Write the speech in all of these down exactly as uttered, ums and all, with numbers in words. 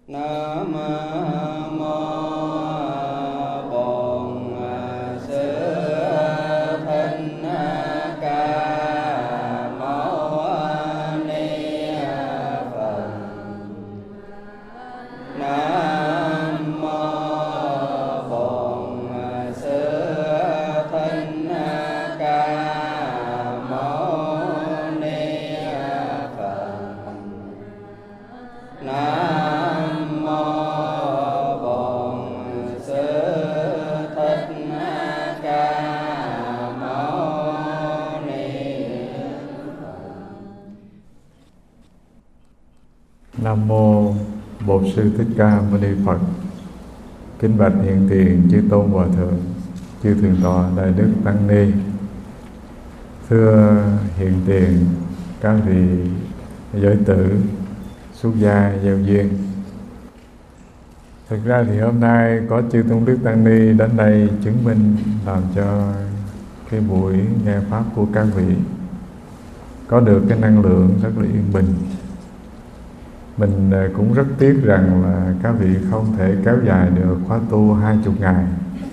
Nam mô Bổn Sư Thích Ca Mâu Ni Phật. Nam mô Bổn Sư Thích Ca Mâu Ni Phật. Nam mô Bổn Sư Thích Ca Mâu Ni Phật. Nam mô Bổn Sư Thích Ca Mâu Ni Phật. Kính bạch hiện tiền chư tôn hòa thượng, chư thượng tọa đại đức tăng ni. Thưa hiện tiền, các vị giới tử, xuất gia gieo duyên. Thực ra thì hôm nay có chư tôn đức tăng ni đến đây chứng minh làm cho cái buổi nghe pháp của các vị có được cái năng lượng rất là yên bình. Mình cũng rất tiếc rằng là các vị không thể kéo dài được khóa tu hai chục ngày.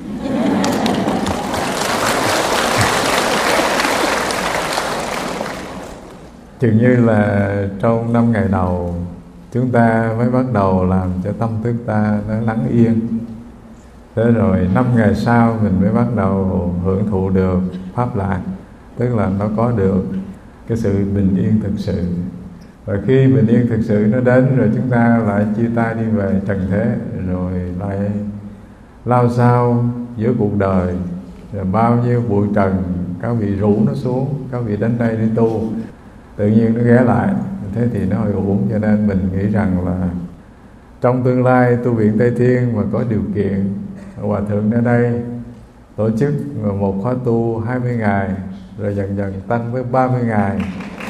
Chừng như là trong năm ngày đầu chúng ta mới bắt đầu làm cho tâm thức ta nó lắng yên. Thế rồi năm ngày sau mình mới bắt đầu hưởng thụ được pháp lạc, tức là nó có được cái sự bình yên thực sự. Và khi bình yên thực sự nó đến rồi chúng ta lại chia tay đi về trần thế, rồi lại lao sao giữa cuộc đời. Rồi bao nhiêu bụi trần các vị rủ nó xuống, các vị đến đây đi tu, tự nhiên nó ghé lại. Thế thì nó hơi uổng, cho nên mình nghĩ rằng là trong tương lai tu viện Tây Thiên mà có điều kiện, hòa thượng ở đây tổ chức một khóa tu hai mươi ngày, rồi dần dần tăng với ba mươi ngày.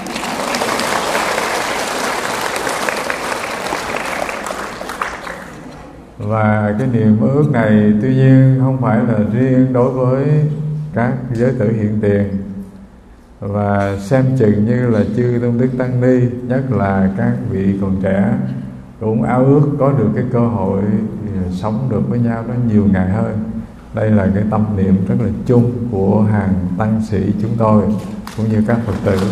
Và cái niềm ước này tuy nhiên không phải là riêng đối với các giới tử hiện tiền, và xem chừng như là chư tôn đức tăng ni, nhất là các vị còn trẻ, cũng ao ước có được cái cơ hội sống được với nhau nó nhiều ngày hơn. Đây là cái tâm niệm rất là chung của hàng tăng sĩ chúng tôi cũng như các Phật tử.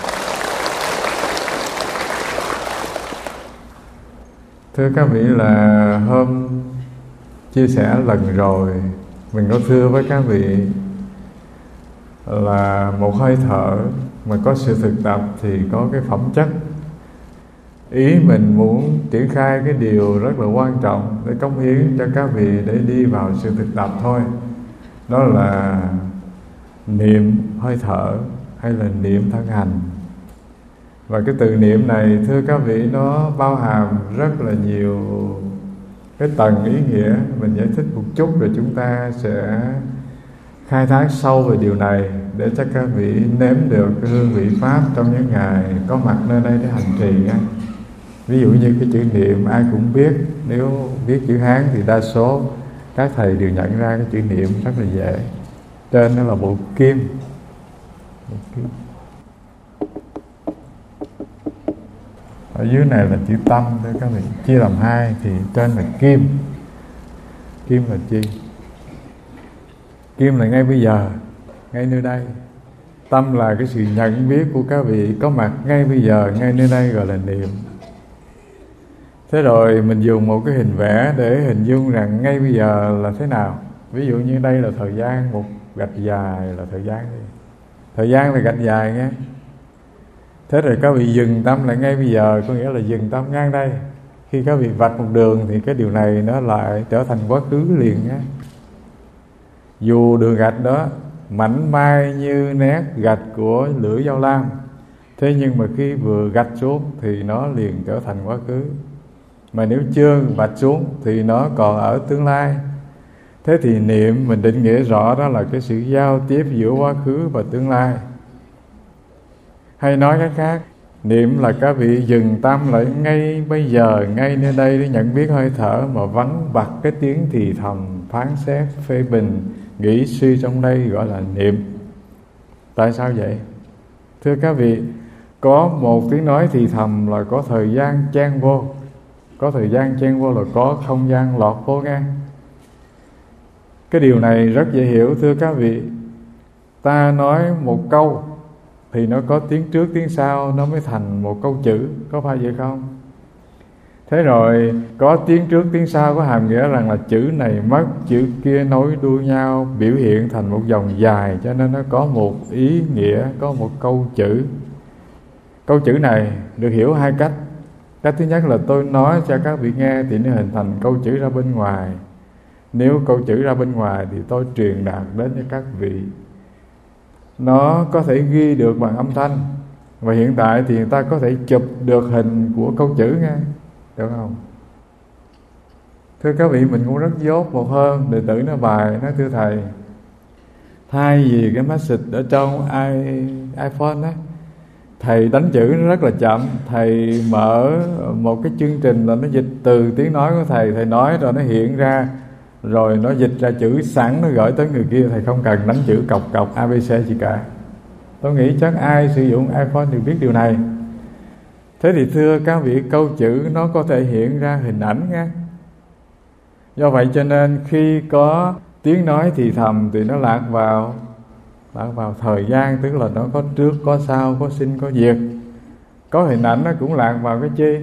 Thưa các vị, là hôm chia sẻ lần rồi mình có thưa với các vị là một hơi thở mà có sự thực tập thì có cái phẩm chất. Ý mình muốn triển khai cái điều rất là quan trọng để cống hiến cho các vị để đi vào sự thực tập thôi. Đó là niệm hơi thở hay là niệm thân hành. Và cái từ niệm này thưa các vị nó bao hàm rất là nhiều cái tầng ý nghĩa. Mình giải thích một chút rồi chúng ta sẽ khai thác sâu về điều này để cho các vị nếm được cái hương vị pháp trong những ngày có mặt nơi đây để hành trì. Ví dụ như cái chữ niệm ai cũng biết, nếu biết chữ Hán thì đa số các thầy đều nhận ra cái chữ niệm rất là dễ. Trên nó là bộ kim, bộ kim. Ở dưới này là chữ tâm thôi các vị, chia làm hai thì trên là kim. Kim là chi? Kim là ngay bây giờ, ngay nơi đây. Tâm là cái sự nhận biết của các vị có mặt ngay bây giờ, ngay nơi đây, gọi là niệm. Thế rồi mình dùng một cái hình vẽ để hình dung rằng ngay bây giờ là thế nào. Ví dụ như đây là thời gian, một gạch dài là thời gian đi. Thời gian là gạch dài nghe. Thế rồi các vị dừng tâm lại ngay bây giờ, có nghĩa là dừng tâm ngang đây. Khi các vị vạch một đường thì cái điều này nó lại trở thành quá khứ liền nhé. Dù đường gạch đó mảnh mai như nét gạch của lưỡi dao lam, thế nhưng mà khi vừa gạch xuống thì nó liền trở thành quá khứ. Mà nếu chưa vạch xuống thì nó còn ở tương lai. Thế thì niệm mình định nghĩa rõ đó là cái sự giao tiếp giữa quá khứ và tương lai. Hay nói cách khác, niệm là các vị dừng tâm lại ngay bây giờ, ngay nơi đây để nhận biết hơi thở mà vắng bặt cái tiếng thì thầm, phán xét, phê bình, nghĩ suy trong đây, gọi là niệm. Tại sao vậy? Thưa các vị, có một tiếng nói thì thầm là có thời gian chen vô. có thời gian chen vô là có không gian lọt vô nghe. Cái điều này rất dễ hiểu thưa các vị. Ta nói một câu thì nó có tiếng trước tiếng sau nó mới thành một câu chữ, có phải vậy không? Thế rồi có tiếng trước tiếng sau có hàm nghĩa rằng là chữ này mất, chữ kia nối đuôi nhau, biểu hiện thành một dòng dài, cho nên nó có một ý nghĩa, có một câu chữ. Câu chữ này được hiểu hai cách. Cách thứ nhất là tôi nói cho các vị nghe thì nó hình thành câu chữ ra bên ngoài. Nếu câu chữ ra bên ngoài thì tôi truyền đạt đến cho các vị. Nó có thể ghi được bằng âm thanh, và hiện tại thì người ta có thể chụp được hình của câu chữ nghe, được không? Thưa các vị, mình cũng rất dốt. Một hôm đệ tử nó bài, nói thưa thầy, thay vì cái message ở trong iPhone á, thầy đánh chữ nó rất là chậm. Thầy mở một cái chương trình là nó dịch từ tiếng nói của thầy, thầy nói rồi nó hiện ra, rồi nó dịch ra chữ sẵn, nó gửi tới người kia. Thầy không cần đánh chữ cọc cọc a bê xê gì cả. Tôi nghĩ chắc ai sử dụng iPhone đều biết điều này. Thế thì thưa các vị, câu chữ nó có thể hiện ra hình ảnh nha. Do vậy cho nên khi có tiếng nói thì thầm thì nó lạc vào lạc vào thời gian, tức là nó có trước có sau, có sinh có diệt. Có hình ảnh nó cũng lạc vào cái chi?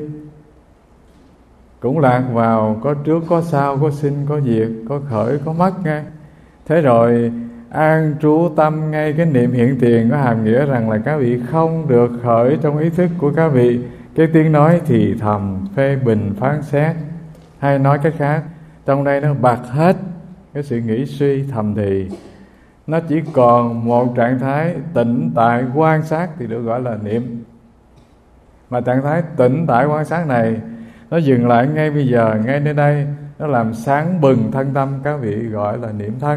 Cũng lạc vào có trước có sau, có sinh có diệt, có khởi có mất nghe. Thế rồi an trú tâm ngay cái niệm hiện tiền có hàm nghĩa rằng là các vị không được khởi trong ý thức của các vị cái tiếng nói thì thầm, phê bình, phán xét. Hay nói cách khác, trong đây nó bạc hết cái sự nghĩ suy thầm thì. Nó chỉ còn một trạng thái tĩnh tại quan sát thì được gọi là niệm. Mà trạng thái tĩnh tại quan sát này nó dừng lại ngay bây giờ, ngay nơi đây, nó làm sáng bừng thân tâm các vị, gọi là niệm thân.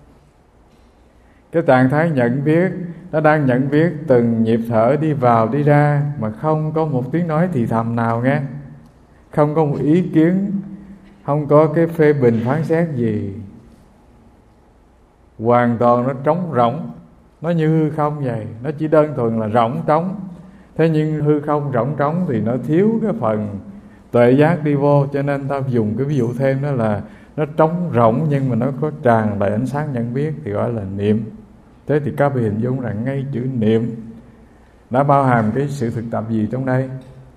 Cái trạng thái nhận biết, nó đang nhận biết từng nhịp thở đi vào đi ra, mà không có một tiếng nói thì thầm nào nghe, không có một ý kiến, không có cái phê bình phán xét gì. Hoàn toàn nó trống rỗng, nó như hư không vậy. Nó chỉ đơn thuần là rỗng trống. Thế nhưng hư không rỗng trống thì nó thiếu cái phần tuệ giác đi vô, cho nên ta dùng cái ví dụ thêm đó là nó trống rỗng nhưng mà nó có tràn đầy ánh sáng nhận biết thì gọi là niệm. Thế thì các vị hình dung rằng ngay chữ niệm đã bao hàm cái sự thực tập gì trong đây?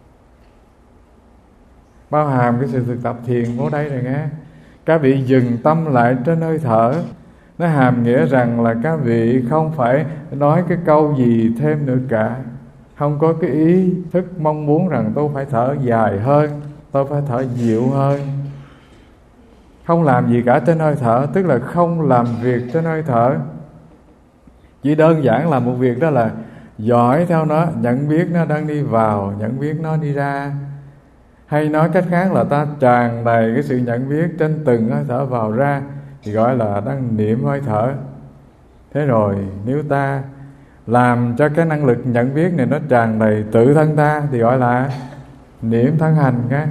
Bao hàm cái sự thực tập thiền ở đây rồi nghe. Các vị dừng tâm lại trên hơi thở. Nó hàm nghĩa rằng là các vị không phải nói cái câu gì thêm nữa cả. Không có cái ý thức mong muốn rằng tôi phải thở dài hơn, tôi phải thở dịu hơn. Không làm gì cả trên hơi thở, tức là không làm việc trên hơi thở. Chỉ đơn giản là một việc đó là dõi theo nó, nhận biết nó đang đi vào, nhận biết nó đi ra. Hay nói cách khác là ta tràn đầy cái sự nhận biết trên từng hơi thở vào ra thì gọi là đang niệm hơi thở. Thế rồi nếu ta làm cho cái năng lực nhận biết này nó tràn đầy tự thân ta thì gọi là niệm thân hành nghe.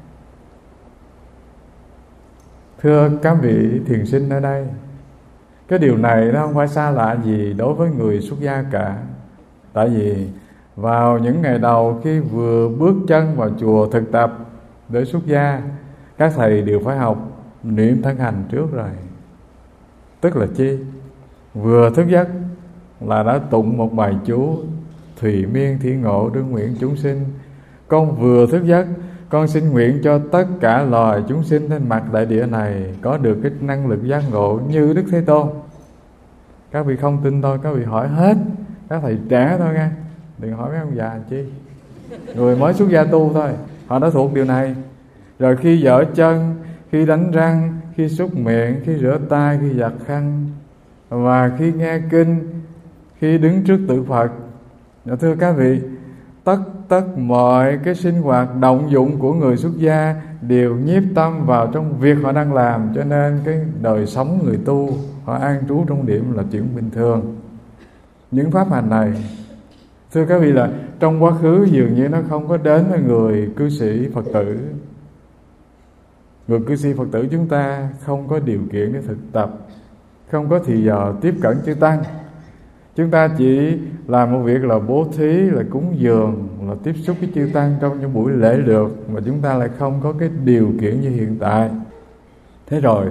Thưa các vị thiền sinh ở đây, cái điều này nó không phải xa lạ gì đối với người xuất gia cả. Tại vì vào những ngày đầu khi vừa bước chân vào chùa thực tập để xuất gia, các thầy đều phải học niệm thân hành trước rồi. Tức là chi? Vừa thức giấc là đã tụng một bài chú: Thùy miên thị ngộ đương nguyện chúng sinh. Con vừa thức giấc, con xin nguyện cho tất cả loài chúng sinh trên mặt đại địa này có được cái năng lực giác ngộ như Đức Thế Tôn. Các vị không tin tôi, các vị hỏi hết các thầy trẻ thôi nghe, đừng hỏi mấy ông già chi. Người mới xuất gia tu thôi, họ đã thuộc điều này. Rồi khi giở chân, khi đánh răng, khi súc miệng, khi rửa tay, khi giặt khăn, và khi nghe kinh, khi đứng trước tượng Phật. Thưa các vị, tất tất mọi cái sinh hoạt động dụng của người xuất gia đều nhiếp tâm vào trong việc họ đang làm, cho nên cái đời sống người tu họ an trú trong niệm là chuyện bình thường. Những pháp hành này, thưa các vị, là trong quá khứ dường như nó không có đến với người cư sĩ Phật tử. Người cư sĩ Phật tử chúng ta không có điều kiện để thực tập, không có thì giờ tiếp cận chư tăng, Chúng ta chỉ làm một việc là bố thí, là cúng dường, là tiếp xúc với chư tăng trong những buổi lễ lượt, mà chúng ta lại không có cái điều kiện như hiện tại. Thế rồi,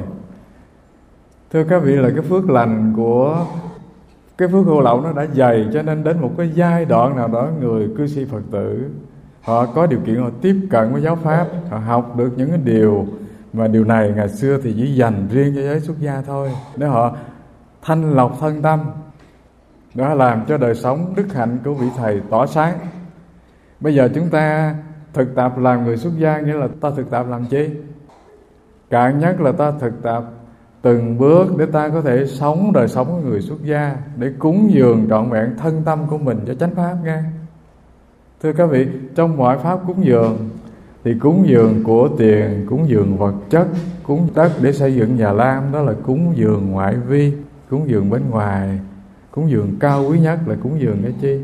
thưa các vị, là cái phước lành của cái phước hộ lậu nó đã dày, cho nên đến một cái giai đoạn nào đó người cư sĩ Phật tử họ có điều kiện, họ tiếp cận với giáo pháp, họ học được những cái điều mà điều này ngày xưa thì chỉ dành riêng cho giới xuất gia thôi, để họ thanh lọc thân tâm, đó làm cho đời sống đức hạnh của vị thầy tỏ sáng. Bây giờ chúng ta thực tập làm người xuất gia, nghĩa là ta thực tập làm chi? Cạn nhất là ta thực tập từng bước để ta có thể sống đời sống của người xuất gia, để cúng dường trọn vẹn thân tâm của mình cho chánh pháp nghe. Thưa các vị, trong mọi pháp cúng dường thì cúng dường của tiền, cúng dường vật chất, cúng đất để xây dựng nhà lam, đó là cúng dường ngoại vi, cúng dường bên ngoài. Cúng dường cao quý nhất là cúng dường cái chi?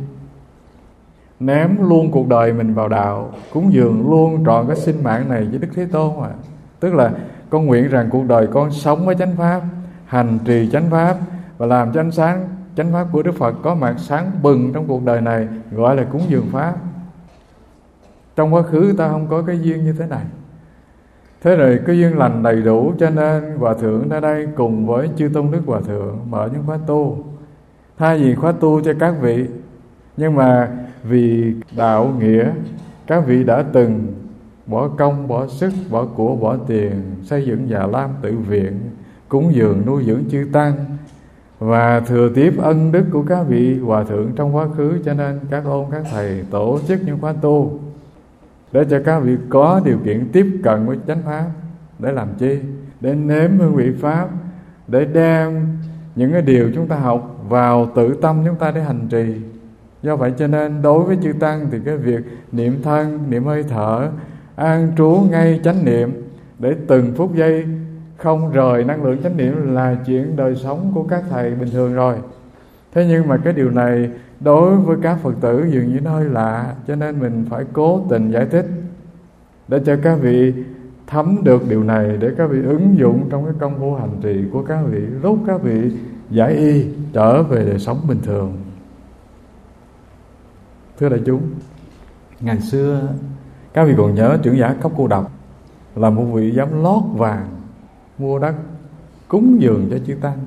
Ném luôn cuộc đời mình vào đạo, cúng dường luôn trọn cái sinh mạng này với Đức Thế Tôn à. Tức là con nguyện rằng cuộc đời con sống với chánh pháp, hành trì chánh pháp và làm cho ánh sáng chánh pháp của Đức Phật có mặt sáng bừng trong cuộc đời này, gọi là cúng dường pháp. Trong quá khứ ta không có cái duyên như thế này, thế rồi cái duyên lành đầy đủ, cho nên Hòa Thượng ra đây cùng với chư Tôn Đức Hòa Thượng mở những khóa tu. Thay vì khóa tu cho các vị, nhưng mà vì đạo nghĩa, các vị đã từng bỏ công, bỏ sức, bỏ của, bỏ tiền xây dựng Già Lam Tự Viện, cúng dường nuôi dưỡng chư tăng và thừa tiếp ân đức của các vị Hòa Thượng trong quá khứ, cho nên các ôn các thầy tổ chức những khóa tu để cho các vị có điều kiện tiếp cận với chánh pháp. Để làm chi? Để nếm hương vị pháp, để đem những cái điều chúng ta học vào tự tâm chúng ta để hành trì. Do vậy cho nên đối với chư tăng thì cái việc niệm thân, niệm hơi thở, an trú ngay chánh niệm để từng phút giây không rời năng lượng chánh niệm là chuyện đời sống của các thầy bình thường rồi. Thế nhưng mà cái điều này đối với các Phật tử dường như nó hơi lạ, cho nên mình phải cố tình giải thích để cho các vị thấm được điều này, để các vị ứng dụng trong cái công phu hành trì của các vị, lúc các vị giải y trở về đời sống bình thường. Thưa đại chúng, ngày xưa các vị còn nhớ trưởng giả Cốc Cô Độc là một vị dám lót vàng mua đất cúng dường cho chư tăng.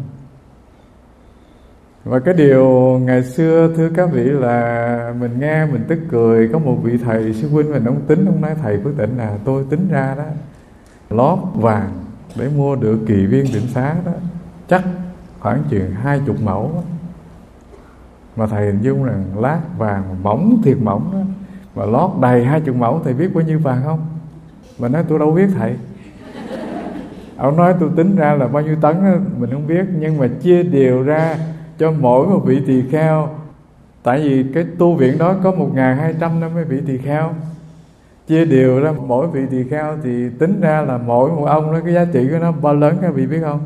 Và cái điều ngày xưa thưa các vị là mình nghe mình tức cười. Có một vị thầy sư huynh mình ông tính, ông nói thầy Phước Tịnh là tôi tính ra đó, lót vàng để mua được kỳ viên Tịnh Xá đó chắc khoảng chừng hai chục mẫu đó. Mà thầy hình dung rằng lát vàng mỏng thiệt mỏng đó, mà lót đầy hai chục mẫu, thầy biết bao nhiêu vàng không? Mà nói tôi đâu biết thầy. Ông nói tôi tính ra là bao nhiêu tấn đó, mình không biết, nhưng mà chia đều ra cho mỗi một vị tỳ kheo. Tại vì cái tu viện đó có một nghìn hai trăm năm mươi vị tỳ kheo, chia đều ra mỗi vị tỳ kheo thì tính ra là mỗi một ông đó cái giá trị của nó bao lớn các vị biết không?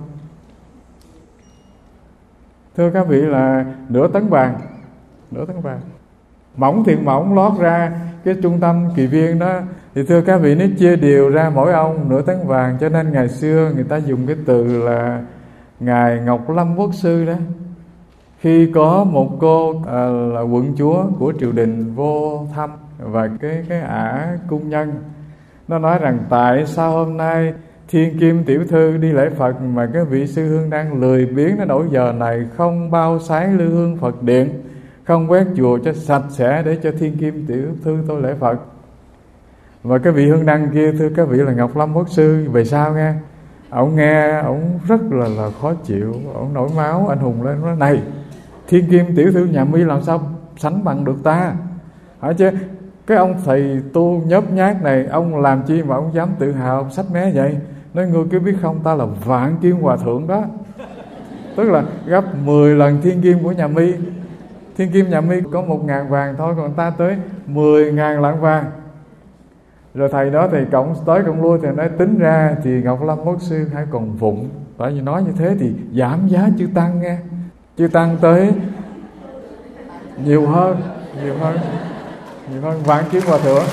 Thưa các vị là nửa tấn vàng, nửa tấn vàng mỏng thiệt mỏng lót ra cái trung tâm kỳ viên đó. Thì thưa các vị, nếu chia đều ra mỗi ông nửa tấn vàng, cho nên ngày xưa người ta dùng cái từ là Ngài Ngọc Lâm Quốc Sư đó. Khi có một cô à, là quận chúa của triều đình vô thăm, và cái cái ả cung nhân nó nói rằng tại sao hôm nay Thiên Kim tiểu thư đi lễ Phật mà cái vị sư hương đang lười biếng nó đổi giờ này, không bao sái lư hương Phật điện, không quét chùa cho sạch sẽ để cho Thiên Kim tiểu thư tôi lễ Phật. Và cái vị hương đăng kia thưa các vị là Ngọc Lâm Quốc Sư. Về sao nghe ổng nghe ổng rất là là khó chịu, ổng nổi máu anh hùng lên nói này, Thiên Kim tiểu thư nhà mi làm sao sánh bằng được ta hả? Chứ cái ông thầy tu nhớp nhát này, ông làm chi mà ông dám tự hào sách mé vậy? Nói ngươi cứ biết không, ta là Vạn Kim Hòa Thượng đó, tức là gấp mười lần Thiên Kim của nhà mi. Thiên Kim nhà mi có một ngàn vàng thôi, còn ta tới mười ngàn lạng vàng. Rồi thầy đó thì cộng tới cộng lui thì nói tính ra thì Ngọc Lâm Quốc Sư hay còn vụng. Tại vì nói như thế thì giảm giá chư tăng nghe, chư tăng tới nhiều hơn, nhiều hơn, nhiều hơn Vạn Kim Hòa Thượng.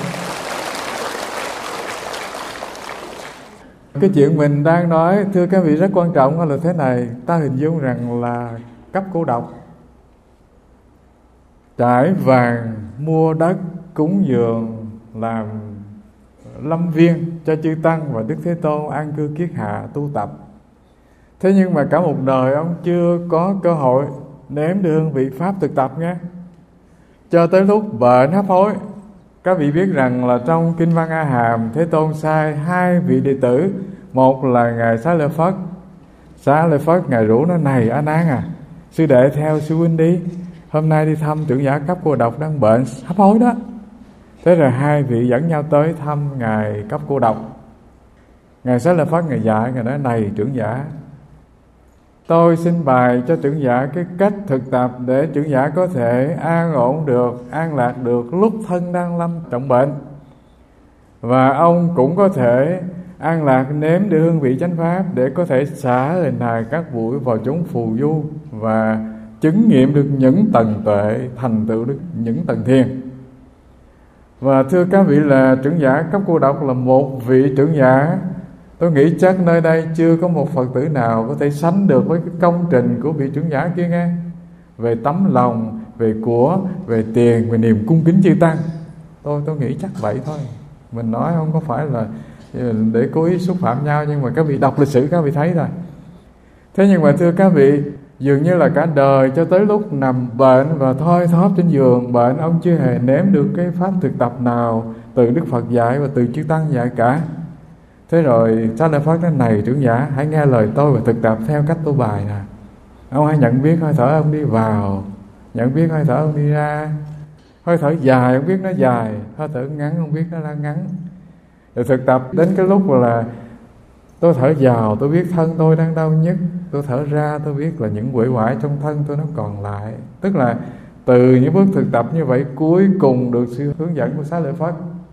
Cái chuyện mình đang nói thưa các vị rất quan trọng là thế này. Ta hình dung rằng là Cấp Cô Độc trải vàng mua đất cúng dường làm lâm viên cho chư tăng và Đức Thế Tôn an cư kiết hạ tu tập. Thế nhưng mà cả một đời ông chưa có cơ hội nếm được hương vị pháp thực tập nghe. Cho tới lúc bệnh hấp hối. Các vị biết rằng là trong Kinh Văn A Hàm, Thế Tôn sai hai vị đệ tử. Một là Ngài Xá Lợi Phất. Xá Lợi Phất Ngài rủ nó: này A Nan à, sư đệ theo sư huynh đi, hôm nay đi thăm trưởng giả Cấp Cô Độc đang bệnh hấp hối đó. Thế rồi hai vị dẫn nhau tới thăm Ngài Cấp Cô Độc. Ngài Xá Lợi Phất Ngài dạy, Ngài nói: này trưởng giả, tôi xin bày cho trưởng giả cái cách thực tập để trưởng giả có thể an ổn được, an lạc được lúc thân đang lâm trọng bệnh. Và ông cũng có thể an lạc nếm được hương vị chánh pháp để có thể xả lời này các buổi vào chúng phù du và chứng nghiệm được những tầng tuệ, thành tựu được những tầng thiền. Và thưa các vị, là trưởng giả Cấp Cô Độc là một vị trưởng giả, tôi nghĩ chắc nơi đây chưa có một Phật tử nào có thể sánh được với cái công trình của vị trưởng giả kia nghe. Về tấm lòng, về của, về tiền, về niềm cung kính chư tăng. Tôi tôi nghĩ chắc vậy thôi. Mình nói không có phải là để cố ý xúc phạm nhau, nhưng mà các vị đọc lịch sử các vị thấy rồi. Thế nhưng mà thưa các vị, dường như là cả đời cho tới lúc nằm bệnh và thoi thóp trên giường bệnh, ông chưa hề nếm được cái pháp thực tập nào từ Đức Phật dạy và từ chư tăng dạy cả. Thế rồi Xá Lợi Phất nói: này trưởng giả, hãy nghe lời tôi và thực tập theo cách tôi bài nè. Ông hãy nhận biết hơi thở ông đi vào, nhận biết hơi thở ông đi ra. Hơi thở dài ông biết nó dài, hơi thở ngắn ông biết nó là ngắn. Rồi thực tập đến cái lúc là tôi thở vào tôi biết thân tôi đang đau nhức, tôi thở ra tôi biết là những uể oải trong thân tôi nó còn lại. Tức là từ những bước thực tập như vậy, cuối cùng được sự hướng dẫn của Xá Lợi Phất.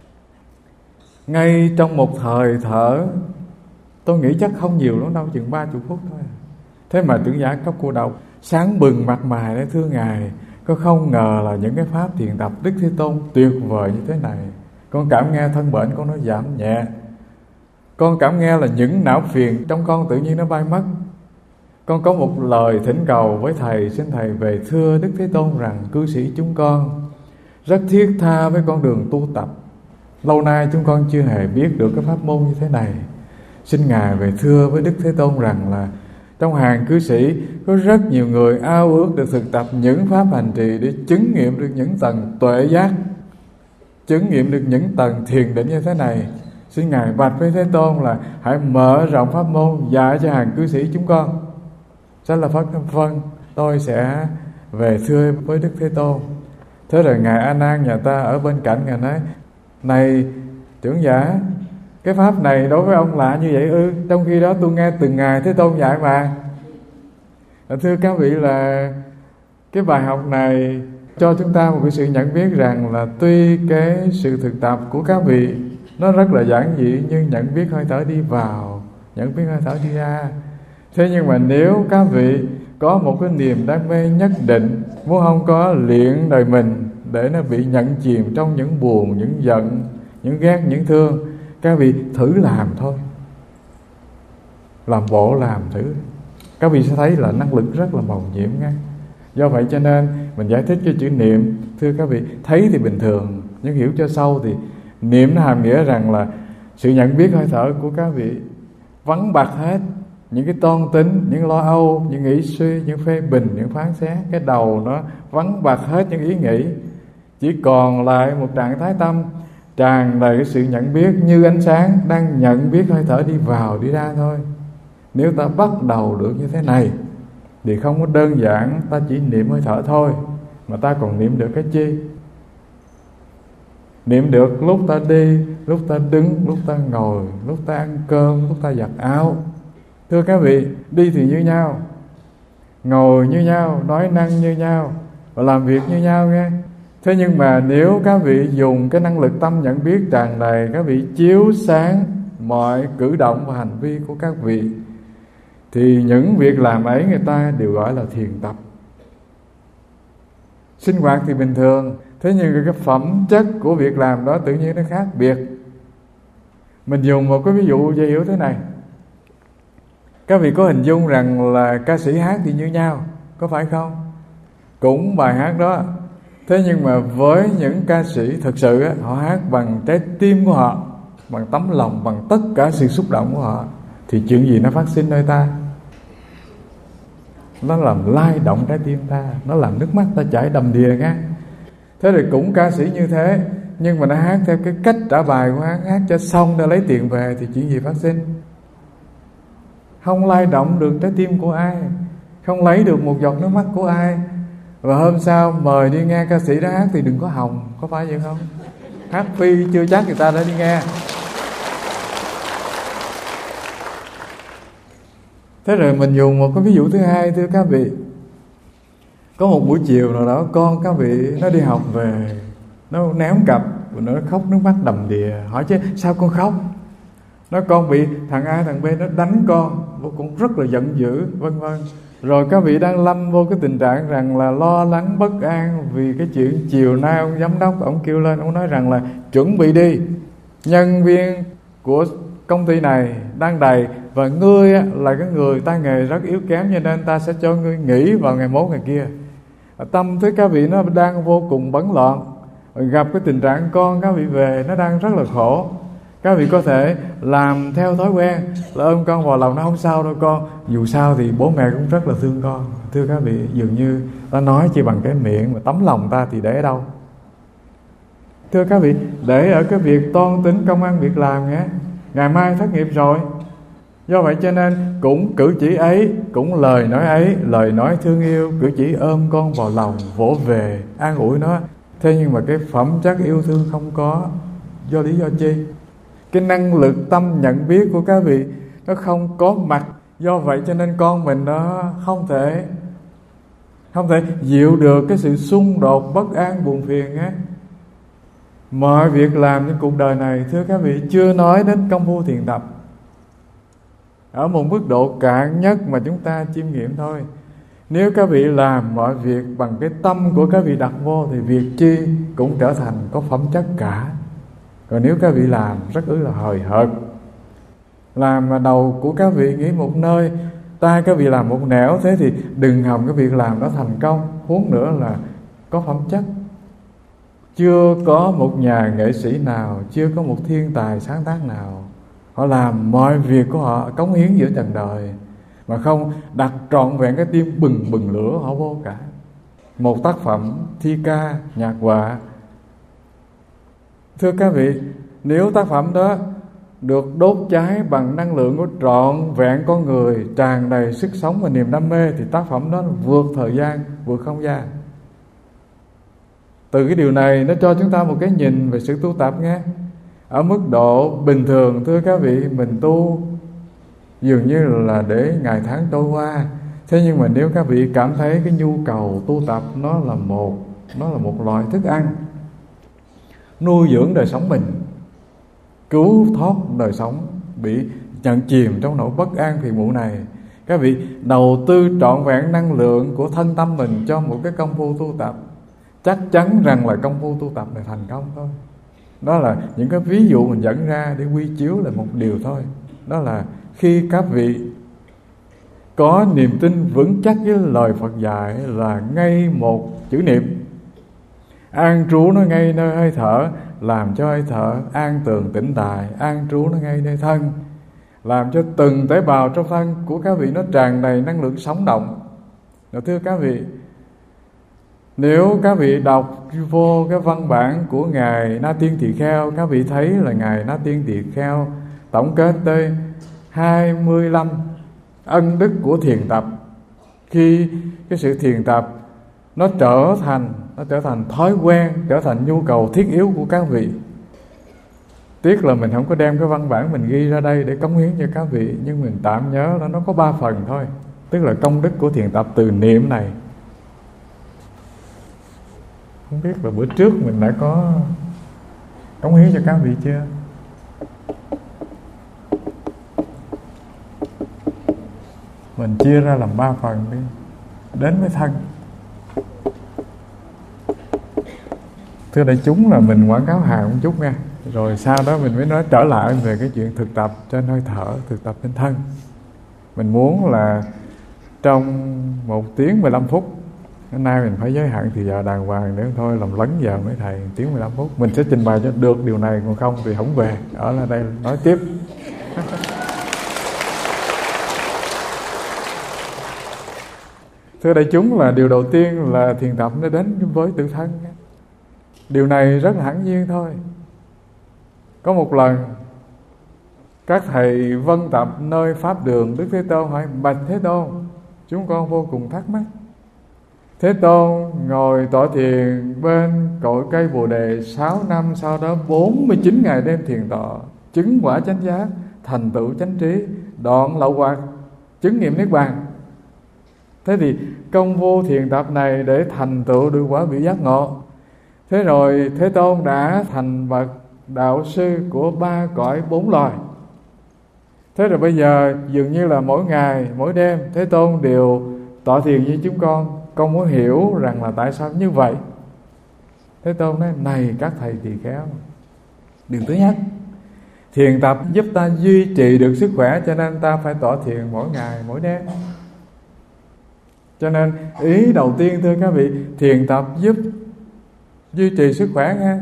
Ngay trong một thời thở, tôi nghĩ chắc không nhiều lắm đâu, chừng ba mươi phút thôi. Thế mà trưởng giả Cấp Cô Độc sáng bừng mặt mày để thưa Ngài, con không ngờ là những cái pháp thiền tập Đức Thế Tôn tuyệt vời như thế này. Con cảm nghe thân bệnh con nó giảm nhẹ, con cảm nghe là những não phiền trong con tự nhiên nó bay mất. Con có một lời thỉnh cầu với Thầy, xin Thầy về thưa Đức Thế Tôn rằng cư sĩ chúng con rất thiết tha với con đường tu tập. Lâu nay chúng con chưa hề biết được cái pháp môn như thế này. Xin Ngài về thưa với Đức Thế Tôn rằng là trong hàng cư sĩ có rất nhiều người ao ước được thực tập những pháp hành trì để chứng nghiệm được những tầng tuệ giác, chứng nghiệm được những tầng thiền định như thế này. Xin Ngài bạch với Thế Tôn là hãy mở rộng pháp môn dạy cho hàng cư sĩ chúng con. Xá Lợi Phất: vâng, tôi sẽ về thưa với Đức Thế Tôn. Thế rồi Ngài A Nan nhà ta ở bên cạnh, Ngài nói: này trưởng giả, cái pháp này đối với ông lạ như vậy ư? Trong khi đó tôi nghe từng ngày Thế Tôn dạy mà. Thưa các vị, là cái bài học này cho chúng ta một cái sự nhận biết rằng là tuy cái sự thực tập của các vị nó rất là giản dị, nhưng nhận biết hơi thở đi vào, nhận biết hơi thở đi ra. Thế nhưng mà nếu các vị có một cái niềm đam mê nhất định, muốn không có luyện đời mình để nó bị nhận chìm trong những buồn, những giận, những ghét, những thương, các vị thử làm thôi. Làm bộ làm thử, các vị sẽ thấy là năng lực rất là màu nhiệm nghe. Do vậy cho nên mình giải thích cái chữ niệm, thưa các vị, thấy thì bình thường, nhưng hiểu cho sâu thì niệm nó hàm nghĩa rằng là sự nhận biết hơi thở của các vị vắng bặt hết những cái toan tính, những lo âu, những nghĩ suy, những phê bình, những phán xét. Cái đầu nó vắng bặt hết những ý nghĩ, chỉ còn lại một trạng thái tâm tràn đầy cái sự nhận biết như ánh sáng đang nhận biết hơi thở đi vào đi ra thôi. Nếu ta bắt đầu được như thế này thì không có đơn giản ta chỉ niệm hơi thở thôi, mà ta còn niệm được cái chi? Niệm được lúc ta đi, lúc ta đứng, lúc ta ngồi, lúc ta ăn cơm, lúc ta giặt áo. Thưa các vị, đi thì như nhau, ngồi như nhau, nói năng như nhau và làm việc như nhau nghe. Thế nhưng mà nếu các vị dùng cái năng lực tâm nhận biết tràn đầy, các vị chiếu sáng mọi cử động và hành vi của các vị, thì những việc làm ấy người ta đều gọi là thiền tập. Sinh hoạt thì bình thường, thế nhưng cái phẩm chất của việc làm đó tự nhiên nó khác biệt. Mình dùng một cái ví dụ dễ hiểu thế này. Các vị có hình dung rằng là ca sĩ hát thì như nhau, có phải không? Cũng bài hát đó, Thế nhưng mà với những ca sĩ thực sự á, họ hát bằng trái tim của họ, bằng tấm lòng, bằng tất cả sự xúc động của họ, thì chuyện gì nó phát sinh nơi ta? Nó làm lay động trái tim ta, nó làm nước mắt ta chảy đầm đìa nghe. Thế thì cũng ca sĩ như thế, nhưng mà nó hát theo cái cách trả bài của hắn, hát cho xong để lấy tiền về, thì chuyện gì phát sinh? Không lay động được trái tim của ai, không lấy được một giọt nước mắt của ai. Và hôm sau mời đi nghe ca sĩ đó hát thì đừng có hòng, có phải vậy không? Hát phi chưa chắc người ta đã đi nghe. Thế rồi mình dùng một cái ví dụ thứ hai, thưa các vị. Có một buổi chiều nào đó, con các vị nó đi học về, nó ném cặp, nó khóc nước mắt đầm đìa. Hỏi chứ sao con khóc? Nó con bị thằng A thằng B nó đánh con, vô cũng rất là giận dữ, vân vân. Rồi các vị đang lâm vô cái tình trạng rằng là lo lắng bất an vì cái chuyện chiều nay ông giám đốc ông kêu lên, ông nói rằng là chuẩn bị đi, nhân viên của công ty này đang đầy, và ngươi là cái người tay nghề rất yếu kém, cho nên ta sẽ cho ngươi nghỉ vào ngày mốt ngày kia. Tâm thức các vị nó đang vô cùng bấn loạn, gặp cái tình trạng con các vị về nó đang rất là khổ. Các vị có thể làm theo thói quen là ôm con vào lòng, nó không sao đâu con, dù sao thì bố mẹ cũng rất là thương con. Thưa các vị, dường như ta nói chỉ bằng cái miệng, mà tấm lòng ta thì để ở đâu? Thưa các vị, để ở cái việc toan tính công ăn việc làm nhé. Ngày mai thất nghiệp rồi, do vậy cho nên cũng cử chỉ ấy, cũng lời nói ấy, lời nói thương yêu, cử chỉ ôm con vào lòng, vỗ về, an ủi nó. Thế nhưng mà cái phẩm chất yêu thương không có. Do lý do chi? Cái năng lực tâm nhận biết của các vị nó không có mặt. Do vậy cho nên con mình nó không thể Không thể dịu được cái sự xung đột, bất an, buồn phiền á. Mọi việc làm trên cuộc đời này, thưa các vị, chưa nói đến công phu thiền tập, ở một mức độ cạn nhất mà chúng ta chiêm nghiệm thôi. Nếu các vị làm mọi việc bằng cái tâm của các vị đặt vô, thì việc chi cũng trở thành có phẩm chất cả. Còn nếu các vị làm rất ư là hời hợt, làm mà đầu của các vị nghĩ một nơi, tay các vị làm một nẻo, thế thì đừng hòng cái việc làm đó thành công, huống nữa là có phẩm chất. Chưa có một nhà nghệ sĩ nào, chưa có một thiên tài sáng tác nào, họ làm mọi việc của họ cống hiến giữa trần đời mà không đặt trọn vẹn cái tim bừng bừng lửa họ vô cả. Một tác phẩm thi ca, nhạc họa, thưa các vị, nếu tác phẩm đó được đốt cháy bằng năng lượng của trọn vẹn con người, tràn đầy sức sống và niềm đam mê, thì tác phẩm đó vượt thời gian, vượt không gian. Từ cái điều này nó cho chúng ta một cái nhìn về sự tu tập nghe. Ở mức độ bình thường, thưa các vị, mình tu dường như là để ngày tháng trôi qua. Thế nhưng mà nếu các vị cảm thấy cái nhu cầu tu tập nó là một Nó là một loại thức ăn nuôi dưỡng đời sống mình, cứu thoát đời sống bị nhận chìm trong nỗi bất an phiền muộn này, các vị đầu tư trọn vẹn năng lượng của thân tâm mình cho một cái công phu tu tập, chắc chắn rằng là công phu tu tập này thành công thôi. Đó là những cái ví dụ mình dẫn ra để quy chiếu là một điều thôi. Đó là khi các vị có niềm tin vững chắc với lời Phật dạy là ngay một chữ niệm, an trú nó ngay nơi hơi thở, làm cho hơi thở an tường tĩnh tại, an trú nó ngay nơi thân, làm cho từng tế bào trong thân của các vị nó tràn đầy năng lượng sống động. Rồi thưa các vị, nếu các vị đọc vô cái văn bản của Ngài Na Tiên Tỳ Kheo, các vị thấy là Ngài Na Tiên Tỳ Kheo tổng kết tới hai mươi lăm ân đức của thiền tập. Khi cái sự thiền tập nó trở thành nó trở thành thói quen, trở thành nhu cầu thiết yếu của các vị. Tiếc là mình không có đem cái văn bản mình ghi ra đây để cống hiến cho các vị, nhưng mình tạm nhớ là nó có ba phần thôi. Tức là công đức của thiền tập từ niệm này. Không biết là bữa trước mình đã có cống hiến cho các vị chưa? Mình chia ra làm ba phần đi. Đến với thân. Thưa đại chúng, là mình quảng cáo hàng một chút nha, rồi sau đó mình mới nói trở lại về cái chuyện thực tập trên hơi thở, thực tập trên thân. Mình muốn là trong một tiếng mười lăm phút Hôm nay mình phải giới hạn thì giờ đàng hoàng, nếu thôi làm lấn giờ mấy thầy tiếng mười lăm phút. Mình sẽ trình bày cho được điều này, còn không thì không về, ở lại đây nói tiếp. Thưa đại chúng, là điều đầu tiên là thiền tập nó đến với tự thân. Điều này rất là hẳn nhiên thôi. Có một lần các thầy vân tập nơi pháp đường, Đức Thế Tôn hỏi: bạch Thế Tôn, chúng con vô cùng thắc mắc. Thế Tôn ngồi tọa thiền bên cội cây Bồ Đề sáu năm, sau đó bốn mươi chín ngày đêm thiền tọa, chứng quả chánh giác, thành tựu chánh trí, đoạn lậu hoặc, chứng nghiệm niết bàn. Thế thì công vô thiền tập này để thành tựu được quả vị giác ngộ. Thế rồi Thế Tôn đã thành bậc đạo sư của ba cõi bốn loài. Thế rồi bây giờ dường như là mỗi ngày, mỗi đêm Thế Tôn đều tọa thiền như chúng con. Con muốn hiểu rằng là tại sao như vậy. Thế Tôn nói: này các thầy tỳ kheo, điều thứ nhất, thiền tập giúp ta duy trì được sức khỏe, cho nên ta phải tọa thiền mỗi ngày, mỗi đêm. Cho nên ý đầu tiên thưa các vị, thiền tập giúp duy trì sức khỏe nha.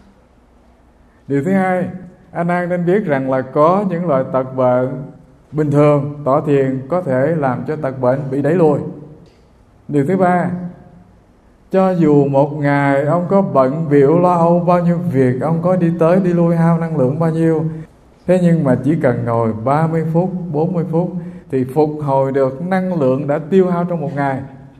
Điều thứ hai, A Nan nên biết rằng là có những loại tật bệnh bình thường tọa thiền có thể làm cho tật bệnh bị đẩy lùi. Điều thứ ba, cho dù một ngày ông có bận bịu lo âu bao nhiêu việc, ông có đi tới đi lui hao năng lượng bao nhiêu, thế nhưng mà chỉ cần ngồi ba mươi phút, bốn mươi phút thì phục hồi được năng lượng đã tiêu hao trong một ngày.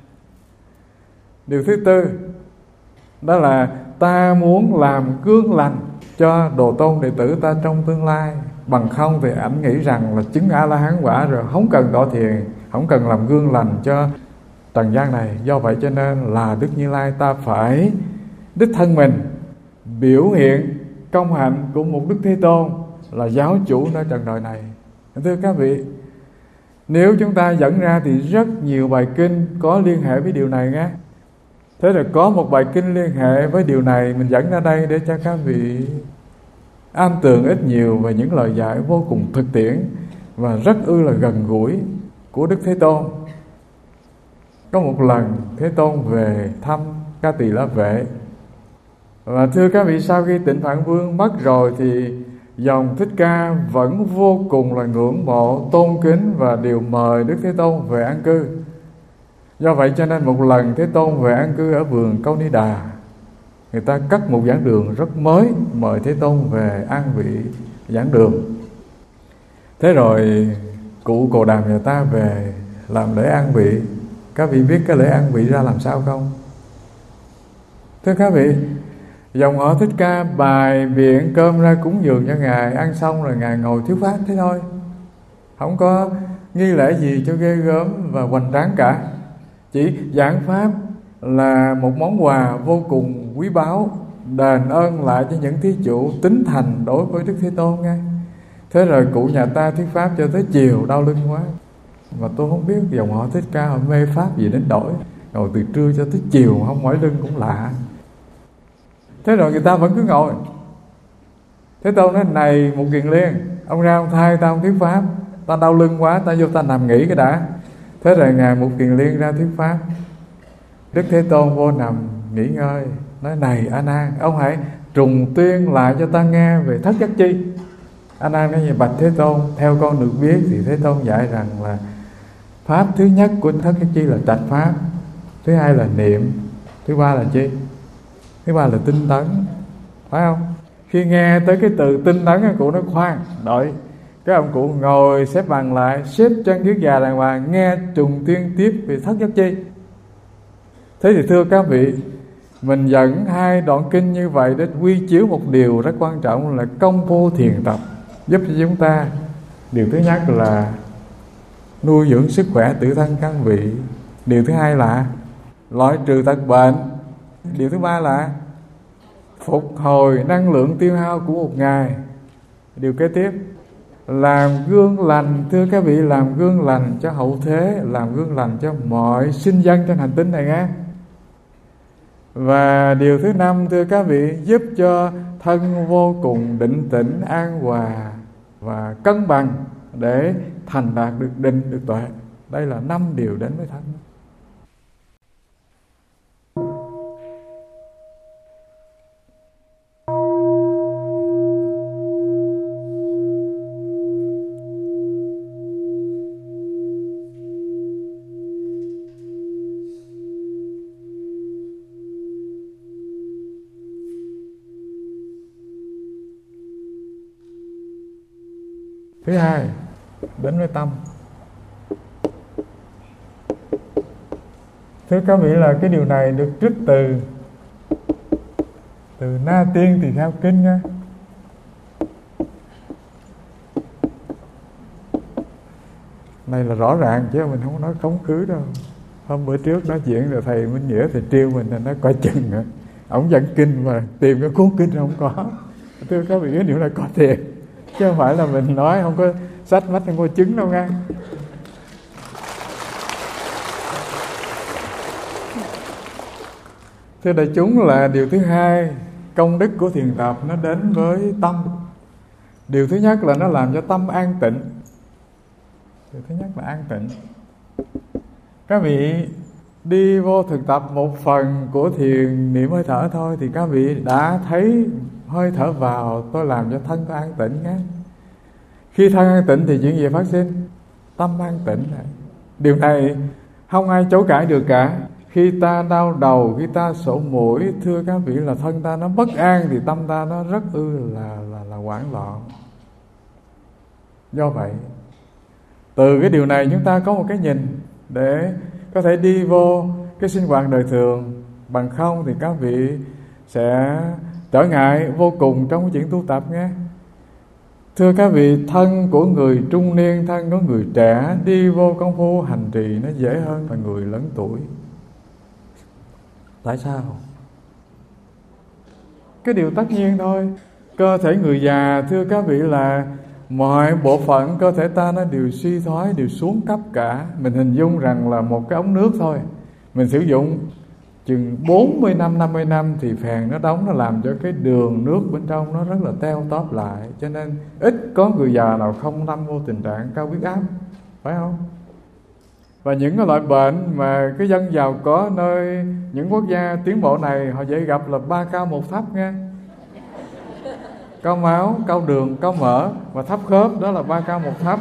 Điều thứ tư, đó là ta muốn làm gương lành cho đồ tôn đệ tử ta trong tương lai. Bằng không thì ảnh nghĩ rằng là chứng A-la-hán quả rồi, không cần tọa thiền, không cần làm gương lành cho trần gian này. Do vậy cho nên là Đức Như Lai ta phải đích thân mình biểu hiện công hạnh của một Đức Thế Tôn là giáo chủ nơi trần đời này. Thưa các vị, nếu chúng ta dẫn ra thì rất nhiều bài kinh có liên hệ với điều này nhé. Thế là có một bài kinh liên hệ với điều này, mình dẫn ra đây để cho các vị am tường ít nhiều về những lời dạy vô cùng thực tiễn và rất ư là gần gũi của Đức Thế Tôn. Có một lần Thế Tôn về thăm Ca Tỳ La Vệ, và thưa các vị, sau khi Tịnh Phạn Vương mất rồi thì dòng Thích Ca vẫn vô cùng là ngưỡng mộ, tôn kính và đều mời Đức Thế Tôn về an cư. Do vậy cho nên một lần Thế Tôn về an cư ở vườn Câu Ni Đà, người ta cất một giảng đường rất mới, mời Thế Tôn về an vị giảng đường. Thế rồi cụ Cồ Đàm người ta về làm lễ an vị. Các vị biết cái lễ an vị ra làm sao không? Thưa các vị, dòng họ Thích Ca bài biện cơm ra cúng dường cho Ngài, ăn xong rồi Ngài ngồi thuyết pháp thế thôi, không có nghi lễ gì cho ghê gớm và hoành tráng cả. Chỉ giảng pháp là một món quà vô cùng quý báu, đền ơn lại cho những thí chủ tín thành đối với Đức Thế Tôn nghe. Thế rồi cụ nhà ta thuyết pháp cho tới chiều, đau lưng quá. Mà tôi không biết dòng họ Thích Ca họ mê pháp gì đến đổi ngồi từ trưa cho tới chiều không mỏi lưng cũng lạ. Thế rồi người ta vẫn cứ ngồi. Thế Tôn nói: này một Kiền Liên, ông ra ông thay tao thuyết pháp, tao đau lưng quá, tao vô tao nằm nghỉ cái đã. Thế rồi Ngài Một Kiền Liên ra thuyết pháp. Đức Thế Tôn vô nằm nghỉ ngơi, nói: này A Nan, ông hãy trùng tuyên lại cho ta nghe về thất giác chi. A Nan nói: bạch Thế Tôn, theo con được biết thì Thế Tôn dạy rằng là pháp thứ nhất của thất giác chi là trạch pháp, thứ hai là niệm, thứ ba là chi? Thứ ba là tinh tấn, phải không? Khi nghe tới cái từ tinh tấn, cụ nói: khoan, đợi. Cái ông cụ ngồi xếp bằng lại, xếp chân kiết già đàng hoàng, nghe trùng tuyên tiếp về thất giác chi. Thế thì thưa các vị, mình dẫn hai đoạn kinh như vậy để quy chiếu một điều rất quan trọng là công phu thiền tập giúp cho chúng ta. Điều thứ nhất là nuôi dưỡng sức khỏe tự thân căn vị. Điều thứ hai là loại trừ tật bệnh. Điều thứ ba là phục hồi năng lượng tiêu hao của một ngày. Điều kế tiếp, làm gương lành. Thưa các vị, làm gương lành cho hậu thế, làm gương lành cho mọi sinh dân trên hành tinh này nghe. Và điều thứ năm, thưa các vị, giúp cho thân vô cùng định tĩnh, an hòa và cân bằng để thành đạt được định, được tuệ. Đây là năm điều đến với thân. Thứ hai, đến với tâm. Thưa các vị là cái điều này được trích từ từ Na Tiên Tỳ Kheo Kinh nha. Này là rõ ràng chứ mình không có nói khống khứ đâu. Hôm bữa trước nói chuyện rồi thầy Minh Nghĩa thầy trêu mình là nói coi chừng hả, ổng dẫn kinh mà tìm cái cuốn kinh không có. Thưa các vị, cái điều này có thiệt chứ không phải là mình nói không có sách mắt không có chứng đâu nha. Thưa đại chúng, là điều thứ hai, công đức của thiền tập nó đến với tâm. Điều thứ nhất là nó làm cho tâm an tịnh. Điều thứ nhất là an tịnh. Các vị đi vô thực tập một phần của thiền niệm hơi thở thôi thì các vị đã thấy hơi thở vào tôi làm cho thân tôi an tịnh nhé. Khi thân an tịnh thì chuyện gì phát sinh? Tâm an tịnh. Điều này không ai chối cãi được cả. Khi ta đau đầu, khi ta sổ mũi, thưa các vị là thân ta nó bất an thì tâm ta nó rất ư là, là, là hoảng loạn. Do vậy, từ cái điều này chúng ta có một cái nhìn để có thể đi vô cái sinh hoạt đời thường. Bằng không thì các vị sẽ trở ngại vô cùng trong cái chuyện tu tập nghe. Thưa các vị, thân của người trung niên, thân của người trẻ đi vô công phu hành trì nó dễ hơn là người lớn tuổi. Tại sao? Cái điều tất nhiên thôi. Cơ thể người già, thưa các vị, là mọi bộ phận cơ thể ta nó đều suy thoái, đều xuống cấp cả. Mình hình dung rằng là một cái ống nước thôi, mình sử dụng chừng bốn mươi năm, năm mươi năm thì phèn nó đóng, nó làm cho cái đường nước bên trong nó rất là teo tóp lại. Cho nên ít có người già nào không lâm vô tình trạng cao huyết áp, phải không? Và những cái loại bệnh mà cái dân giàu có nơi những quốc gia tiến bộ này họ dễ gặp là ba cao một thấp nghe. Cao máu, cao đường, cao mỡ và thấp khớp, đó là ba cao một thấp.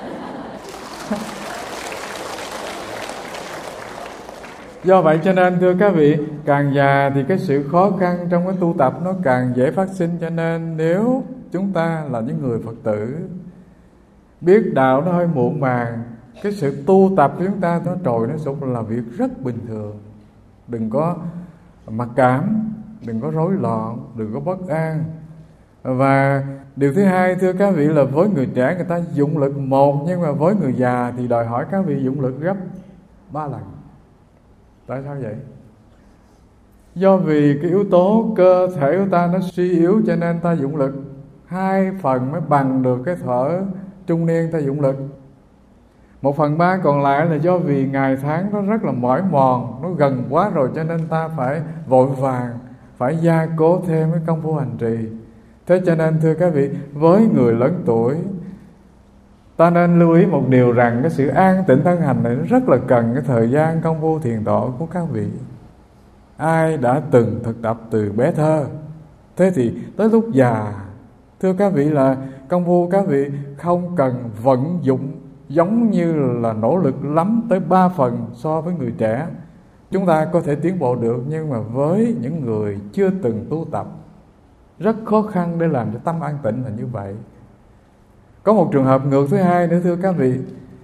Do vậy cho nên thưa các vị, càng già thì cái sự khó khăn trong cái tu tập nó càng dễ phát sinh. Cho nên nếu chúng ta là những người Phật tử biết đạo nó hơi muộn màng, cái sự tu tập của chúng ta nó trồi nó sụt là việc rất bình thường. Đừng có mặc cảm, đừng có rối loạn, đừng có bất an. Và điều thứ hai, thưa các vị, là với người trẻ người ta dụng lực một, nhưng mà với người già thì đòi hỏi các vị dụng lực gấp ba lần. Tại sao vậy? Do vì cái yếu tố cơ thể của ta nó suy yếu, cho nên ta dụng lực hai phần mới bằng được cái thở trung niên ta dụng lực. Một phần ba còn lại là do vì ngày tháng nó rất là mỏi mòn, nó gần quá rồi, cho nên ta phải vội vàng, phải gia cố thêm cái công phu hành trì. Thế cho nên thưa các vị, với người lớn tuổi, ta nên lưu ý một điều rằng cái sự an tĩnh thân hành này nó rất là cần cái thời gian công phu thiền tọa của các vị. Ai đã từng thực tập từ bé thơ, thế thì tới lúc già, thưa các vị, là công phu các vị không cần vận dụng giống như là nỗ lực lắm tới ba phần so với người trẻ. Chúng ta có thể tiến bộ được, nhưng mà với những người chưa từng tu tập, rất khó khăn để làm cho tâm an tĩnh là như vậy. Có một trường hợp ngược thứ hai nữa thưa các vị.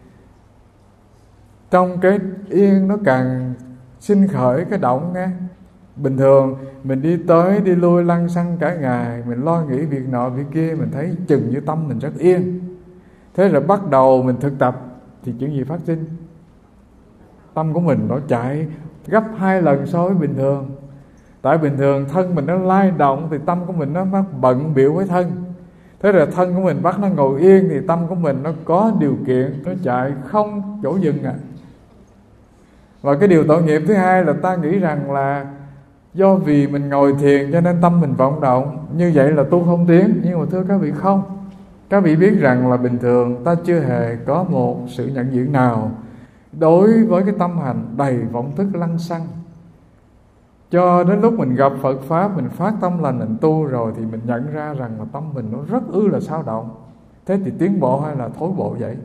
Trong cái yên nó càng sinh khởi cái động nghe. Bình thường mình đi tới đi lui lăn xăng cả ngày, mình lo nghĩ việc nọ việc kia, mình thấy chừng như tâm mình rất yên. Thế rồi bắt đầu mình thực tập thì chuyện gì phát sinh? Tâm của mình nó chạy gấp hai lần so với bình thường. Tại bình thường thân mình nó lay động thì tâm của mình nó mắc bận bịu với thân. Thế rồi thân của mình bắt nó ngồi yên thì tâm của mình nó có điều kiện, nó chạy không chỗ dừng à. Và cái điều tội nghiệp thứ hai là ta nghĩ rằng là do vì mình ngồi thiền cho nên tâm mình vọng động, như vậy là tu không tiến. Nhưng mà thưa các vị, không. Các vị biết rằng là bình thường ta chưa hề có một sự nhận diện nào đối với cái tâm hành đầy vọng thức lăng xăng. Cho đến lúc mình gặp Phật Pháp, mình phát tâm lành, mình tu rồi thì mình nhận ra rằng là tâm mình nó rất ư là sao động. Thế thì tiến bộ hay là thối bộ vậy?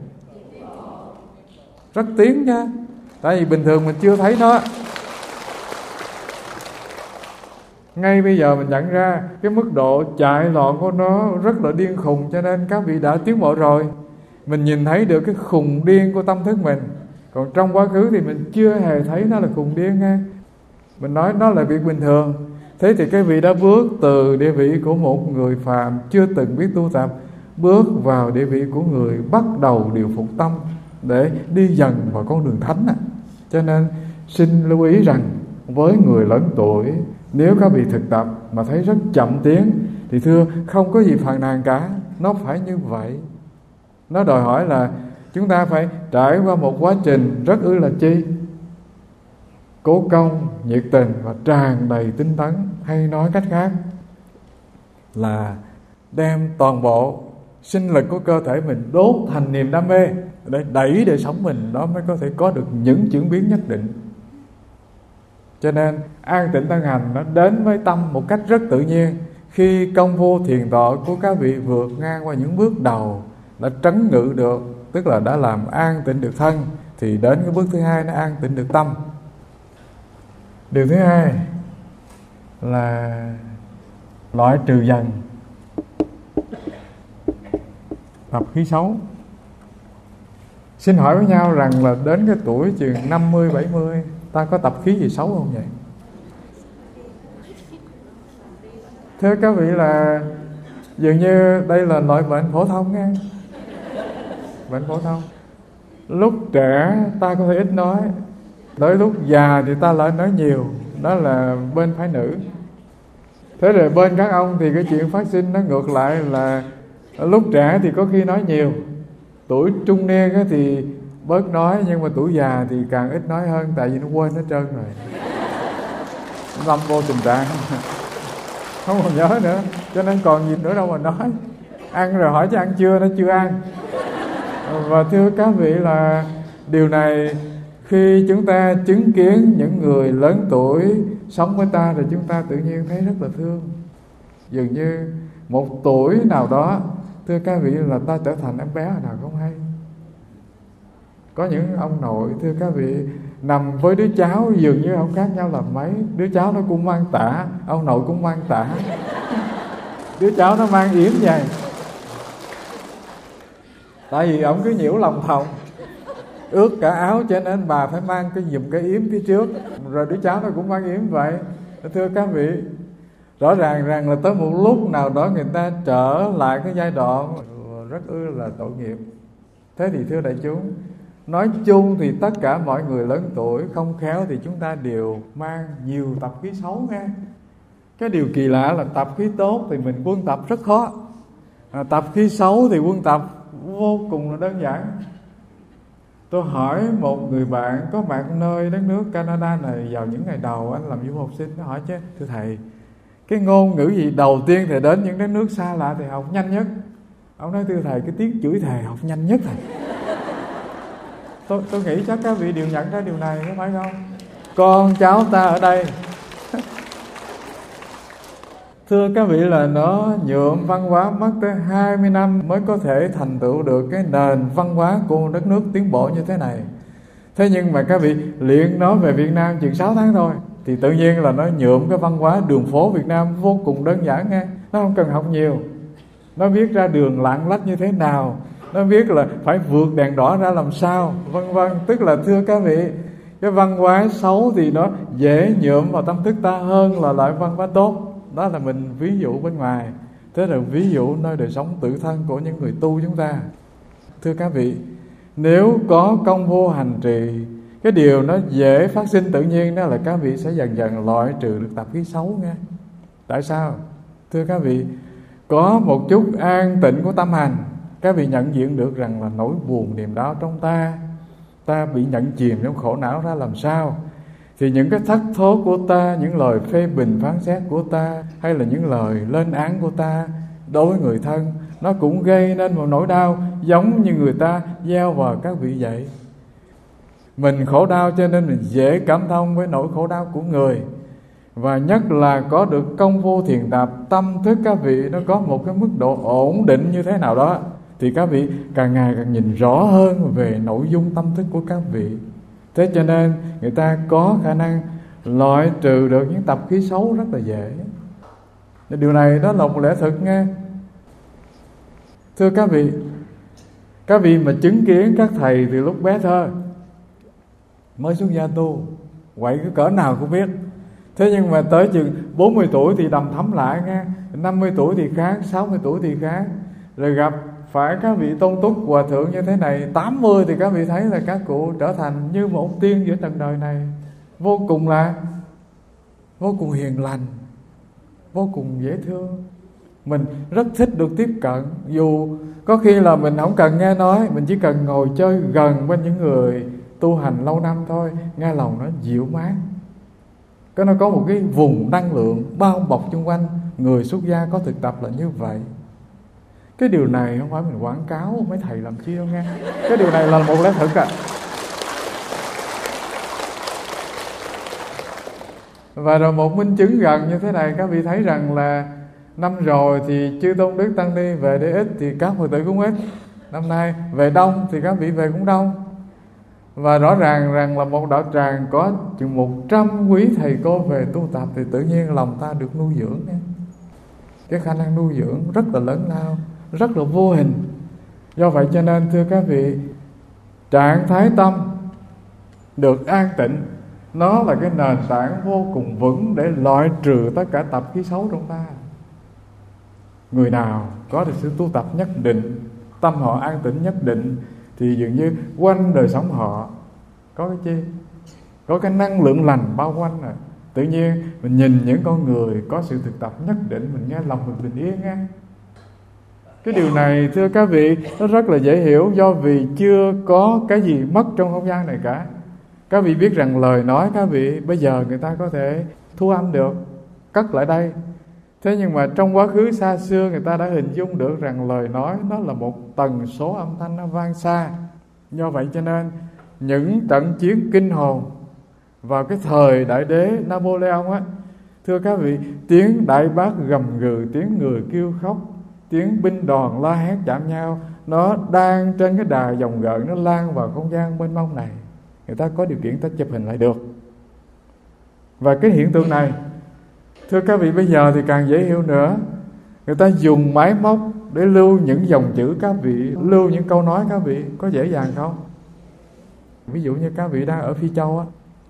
Rất tiến nha. Tại vì bình thường mình chưa thấy nó. Ngay bây giờ mình nhận ra cái mức độ chạy loạn của nó rất là điên khùng, cho nên các vị đã tiến bộ rồi. Mình nhìn thấy được cái khùng điên của tâm thức mình. Còn trong quá khứ thì mình chưa hề thấy nó là khùng điên nghe. Mình nói nó là việc bình thường. Thế thì cái vị đã bước từ địa vị của một người phàm chưa từng biết tu tập, bước vào địa vị của người bắt đầu điều phục tâm để đi dần vào con đường thánh. Cho nên xin lưu ý rằng với người lớn tuổi, nếu các vị thực tập mà thấy rất chậm tiến thì thưa không có gì phàn nàn cả. Nó phải như vậy. Nó đòi hỏi là chúng ta phải trải qua một quá trình rất ư là chi cố công, nhiệt tình và tràn đầy tinh tấn. Hay nói cách khác là đem toàn bộ sinh lực của cơ thể mình đốt thành niềm đam mê để đẩy đời sống mình, đó mới có thể có được những chuyển biến nhất định. Cho nên an tịnh tân hành nó đến với tâm một cách rất tự nhiên. Khi công phu thiền tọa của các vị vượt ngang qua những bước đầu, đã trấn ngự được, tức là đã làm an tịnh được thân, thì đến cái bước thứ hai nó an tịnh được tâm. Điều thứ hai là loại trừ dần tập khí xấu. Xin hỏi với nhau rằng là đến cái tuổi chừng năm mươi bảy mươi ta có tập khí gì xấu không vậy? Thưa các vị là dường như đây là loại bệnh phổ thông nghe. Bệnh phổ thông. Lúc trẻ ta có thể ít nói, tới lúc già thì ta lại nói nhiều. Đó là bên phái nữ. Thế rồi bên các ông thì cái chuyện phát sinh nó ngược lại là lúc trẻ thì có khi nói nhiều, tuổi trung niên thì bớt nói, nhưng mà tuổi già thì càng ít nói hơn, tại vì nó quên hết trơn rồi, lâm vô tình trạng không còn nhớ nữa, cho nên còn gì nữa đâu mà nói. Ăn rồi hỏi chứ ăn chưa, nó chưa ăn. Và thưa các vị là điều này khi chúng ta chứng kiến những người lớn tuổi sống với ta thì chúng ta tự nhiên thấy rất là thương. Dường như một tuổi nào đó, thưa các vị, là ta trở thành em bé nào không hay. Có những ông nội, thưa các vị, nằm với đứa cháu dường như không khác nhau là mấy. Đứa cháu nó cũng mang tả, ông nội cũng mang tả. Đứa cháu nó mang yếm vậy. Tại vì ông cứ nhiễu lòng thòng, ướt cả áo, cho nên bà phải mang cái giùm cái yếm phía trước. Rồi đứa cháu nó cũng mang yếm vậy. Thưa các vị, rõ ràng rằng là tới một lúc nào đó người ta trở lại cái giai đoạn rất ư là tội nghiệp. Thế thì thưa đại chúng, nói chung thì tất cả mọi người lớn tuổi không khéo thì chúng ta đều mang nhiều tập khí xấu nghe. Cái điều kỳ lạ là tập khí tốt thì mình quân tập rất khó, à, tập khí xấu thì quân tập vô cùng là đơn giản. Tôi hỏi một người bạn có mặt nơi đất nước Canada này vào những ngày đầu anh làm du học sinh, nó hỏi chứ thưa thầy, cái ngôn ngữ gì đầu tiên thầy đến những đất nước xa lạ thì học nhanh nhất? Ông nói thưa thầy, cái tiếng chửi thề học nhanh nhất thầy. Tôi, tôi nghĩ chắc các vị đều nhận ra điều này, có phải không? Con cháu ta ở đây thưa các vị là nó nhuộm văn hóa mất tới hai mươi năm mới có thể thành tựu được cái nền văn hóa của đất nước tiến bộ như thế này. Thế nhưng mà các vị luyện nó về Việt Nam chừng sáu tháng thôi thì tự nhiên là nó nhuộm cái văn hóa đường phố Việt Nam vô cùng đơn giản nghe. Nó không cần học nhiều. Nó biết ra đường lạng lách như thế nào, nó biết là phải vượt đèn đỏ ra làm sao, vân vân. Tức là thưa các vị, cái văn hóa xấu thì nó dễ nhuộm vào tâm thức ta hơn là loại văn hóa tốt. Đó là mình ví dụ bên ngoài. Thế là ví dụ nơi đời sống tự thân của những người tu chúng ta. Thưa các vị, nếu có công phu hành trì, cái điều nó dễ phát sinh tự nhiên đó là các vị sẽ dần dần loại trừ được tập khí xấu nghe. Tại sao? Thưa các vị, có một chút an tịnh của tâm hành, các vị nhận diện được rằng là nỗi buồn niềm đau trong ta, ta bị nhận chìm trong khổ não ra làm sao, thì những cái thất thố của ta, những lời phê bình phán xét của ta, hay là những lời lên án của ta đối với người thân, nó cũng gây nên một nỗi đau giống như người ta gieo vào các vị vậy. Mình khổ đau cho nên mình dễ cảm thông với nỗi khổ đau của người. Và nhất là có được công phu thiền tập, tâm thức các vị nó có một cái mức độ ổn định như thế nào đó, thì các vị càng ngày càng nhìn rõ hơn về nội dung tâm thức của các vị. Thế cho nên người ta có khả năng loại trừ được những tập khí xấu rất là dễ. Điều này đó là một lẽ thực nghe. Thưa các vị, các vị mà chứng kiến các thầy từ lúc bé thơ mới xuất gia tu, quậy cái cỡ nào cũng biết. Thế nhưng mà tới chừng bốn mươi tuổi thì đầm thấm lại nghe, năm mươi tuổi thì khác, sáu mươi tuổi thì khác. Rồi gặp phải các vị tôn túc hòa thượng như thế này, tám mươi thì các vị thấy là các cụ trở thành như một tiên giữa trần đời này. Vô cùng là vô cùng hiền lành, vô cùng dễ thương. Mình rất thích được tiếp cận. Dù có khi là mình không cần nghe nói, mình chỉ cần ngồi chơi gần bên những người tu hành lâu năm thôi, nghe lòng nó dịu mát. Cái nó có một cái vùng năng lượng bao bọc xung quanh. Người xuất gia có thực tập là như vậy. Cái điều này không phải mình quảng cáo mấy thầy làm chi đâu nghe. Cái điều này là một lẽ thực à. Và rồi một minh chứng gần như thế này, các vị thấy rằng là năm rồi thì chư tôn đức tăng ni về để ít thì các Phật tử cũng ít. Năm nay về đông thì các vị về cũng đông. Và rõ ràng rằng là một đạo tràng có chừng một trăm quý thầy cô về tu tập thì tự nhiên lòng ta được nuôi dưỡng. Cái khả năng nuôi dưỡng rất là lớn lao, rất là vô hình. Do vậy cho nên thưa các vị, trạng thái tâm được an tịnh, nó là cái nền tảng vô cùng vững để loại trừ tất cả tập khí xấu trong ta. Người nào có được sự tu tập nhất định, tâm họ an tĩnh nhất định, thì dường như quanh đời sống họ có cái chi? Có cái năng lượng lành bao quanh rồi. Tự nhiên mình nhìn những con người có sự thực tập nhất định, mình nghe lòng mình bình yên nghe. Cái điều này thưa các vị, nó rất là dễ hiểu, do vì chưa có cái gì mất trong không gian này cả. Các vị biết rằng lời nói các vị bây giờ người ta có thể thu âm được, cất lại đây. Thế nhưng mà trong quá khứ xa xưa người ta đã hình dung được rằng lời nói nó là một tần số âm thanh nó vang xa. Do vậy cho nên những trận chiến kinh hồn vào cái thời đại đế Napoleon á, thưa các vị, tiếng đại bác gầm gừ, tiếng người kêu khóc, tiếng binh đoàn la hét chạm nhau, nó đang trên cái đà dòng gợn, nó lan vào không gian mênh mông này. Người ta có điều kiện ta chụp hình lại được. Và cái hiện tượng này thưa các vị bây giờ thì càng dễ hiểu nữa. Người ta dùng máy móc để lưu những dòng chữ các vị, lưu những câu nói các vị, có dễ dàng không? Ví dụ như các vị đang ở Phi Châu á,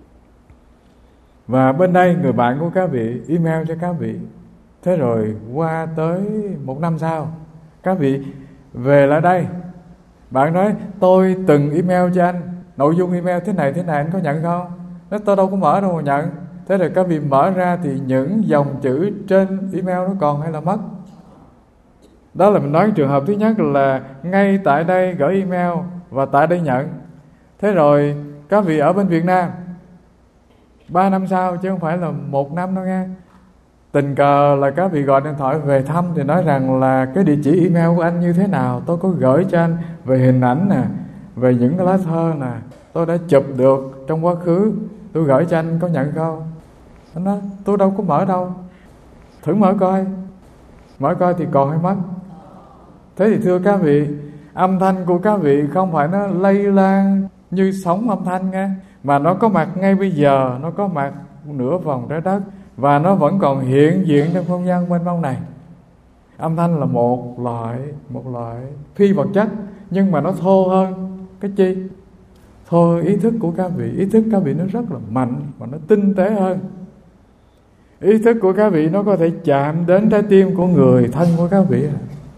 và bên đây người bạn của các vị email cho các vị. Thế rồi qua tới một năm sau, các vị về lại đây, bạn nói tôi từng email cho anh, nội dung email thế này thế này, anh có nhận không? Nói tôi đâu có mở đâu mà nhận. Thế rồi các vị mở ra thì những dòng chữ trên email nó còn hay là mất? Đó là mình nói trường hợp thứ nhất là ngay tại đây gửi email và tại đây nhận. Thế rồi các vị ở bên Việt Nam ba năm sau chứ không phải là một năm đâu nghe, tình cờ là các vị gọi điện thoại về thăm thì nói rằng là cái địa chỉ email của anh như thế nào, tôi có gửi cho anh về hình ảnh nè, về những cái lá thơ nè, tôi đã chụp được trong quá khứ, tôi gửi cho anh, có nhận không? Anh nói tôi đâu có mở đâu. Thử mở coi. Mở coi thì còn hay mất? Thế thì thưa các vị, âm thanh của các vị không phải nó lây lan như sóng âm thanh nghe, mà nó có mặt ngay bây giờ, nó có mặt nửa vòng trái đất, và nó vẫn còn hiện diện trong không gian mênh mông này. Âm thanh là một loại một loại phi vật chất, nhưng mà nó thô hơn cái chi? Thô hơn ý thức của các vị. Ý thức các vị nó rất là mạnh và nó tinh tế hơn. Ý thức của các vị nó có thể chạm đến trái tim của người thân của các vị.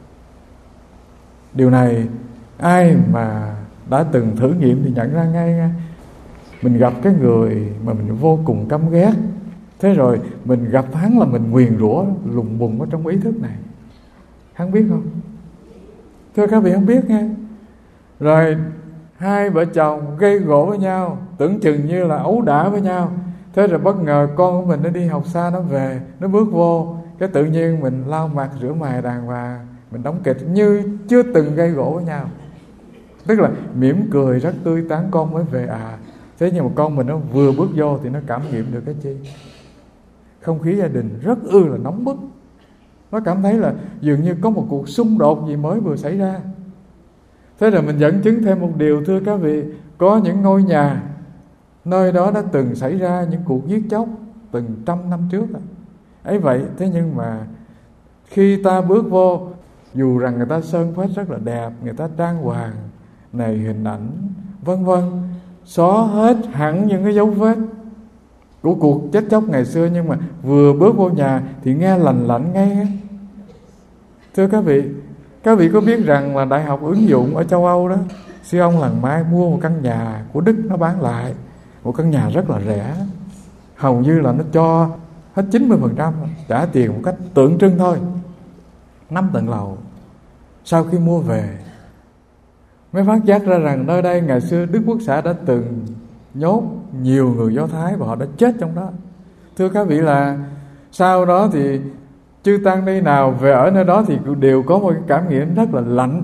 Điều này ai mà đã từng thử nghiệm thì nhận ra ngay nha. Mình gặp cái người mà mình vô cùng căm ghét, thế rồi mình gặp hắn là mình nguyền rủa lùng bùng ở trong ý thức này. Hắn biết không? Thưa các vị, không biết nghe. Rồi hai vợ chồng gây gỗ với nhau, tưởng chừng như là ấu đả với nhau. Thế rồi bất ngờ con của mình nó đi học xa, nó về, nó bước vô, cái tự nhiên mình lau mặt rửa mày đàng hoàng, mình đóng kịch như chưa từng gây gỗ với nhau. Tức là mỉm cười rất tươi tắn, con mới về à. Thế nhưng mà con mình nó vừa bước vô thì nó cảm nghiệm được cái chi? Không khí gia đình rất ư là nóng bức. Nó cảm thấy là dường như có một cuộc xung đột gì mới vừa xảy ra. Thế rồi mình dẫn chứng thêm một điều thưa các vị. Có những ngôi nhà Nơi đó đã từng xảy ra những cuộc giết chóc từng trăm năm trước ấy vậy. Thế nhưng mà khi ta bước vô, dù rằng người ta sơn phết rất là đẹp, người ta trang hoàng này hình ảnh vân vân, xóa hết hẳn những cái dấu vết của cuộc chết chóc ngày xưa, nhưng mà vừa bước vô nhà thì nghe lành lạnh ngay. Thưa các vị, các vị có biết rằng là Đại học ứng dụng ở châu Âu đó, sư ông lần mai mua một căn nhà của Đức, nó bán lại một căn nhà rất là rẻ, hầu như là nó cho hết chín mươi phần trăm, trả tiền một cách tượng trưng thôi, năm tầng lầu. Sau khi mua về mới phát giác ra rằng nơi đây ngày xưa Đức Quốc xã đã từng nhốt nhiều người Do Thái và họ đã chết trong đó. Thưa các vị, là sau đó thì chư tăng ni nào về ở nơi đó thì đều có một cái cảm nghiệm rất là lạnh.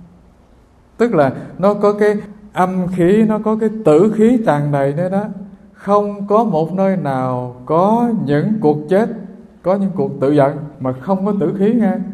Tức là nó có cái âm khí, nó có cái tử khí tràn đầy nơi đó. Không có một nơi nào có những cuộc chết, có những cuộc tự giận mà không có tử khí nha.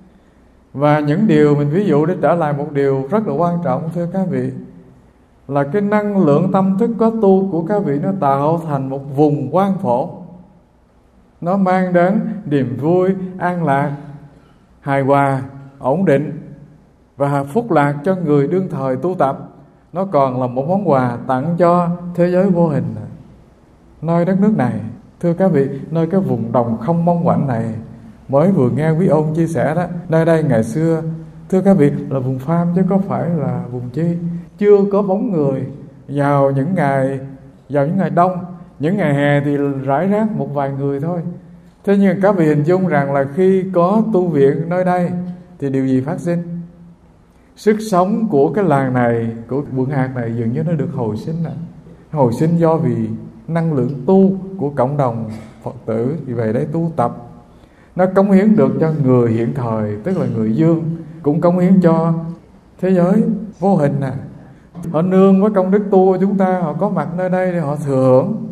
Và những điều mình ví dụ để trở lại một điều rất là quan trọng, thưa các vị, là cái năng lượng tâm thức có tu của các vị nó tạo thành một vùng quang phổ. Nó mang đến niềm vui, an lạc, hài hòa, ổn định và phúc lạc cho người đương thời tu tập. Nó còn là một món quà tặng cho thế giới vô hình, nơi đất nước này. Thưa các vị, nơi cái vùng đồng không mong quạnh này, mới vừa nghe quý ông chia sẻ đó, nơi đây ngày xưa, thưa các vị, là vùng pham chứ có phải là vùng chi. Chưa có bóng người. Vào những ngày vào những ngày đông, những ngày hè thì rải rác một vài người thôi. Thế nhưng các vị hình dung rằng là khi có tu viện nơi đây thì điều gì phát sinh? Sức sống của cái làng này, của quận hạt này dường như nó được hồi sinh này. Hồi sinh do vì năng lượng tu của cộng đồng Phật tử thì về đây tu tập. Nó cống hiến được cho người hiện thời, tức là người dương, cũng cống hiến cho thế giới vô hình nè. Họ nương với công đức tu của chúng ta, họ có mặt nơi đây để họ thừa hưởng.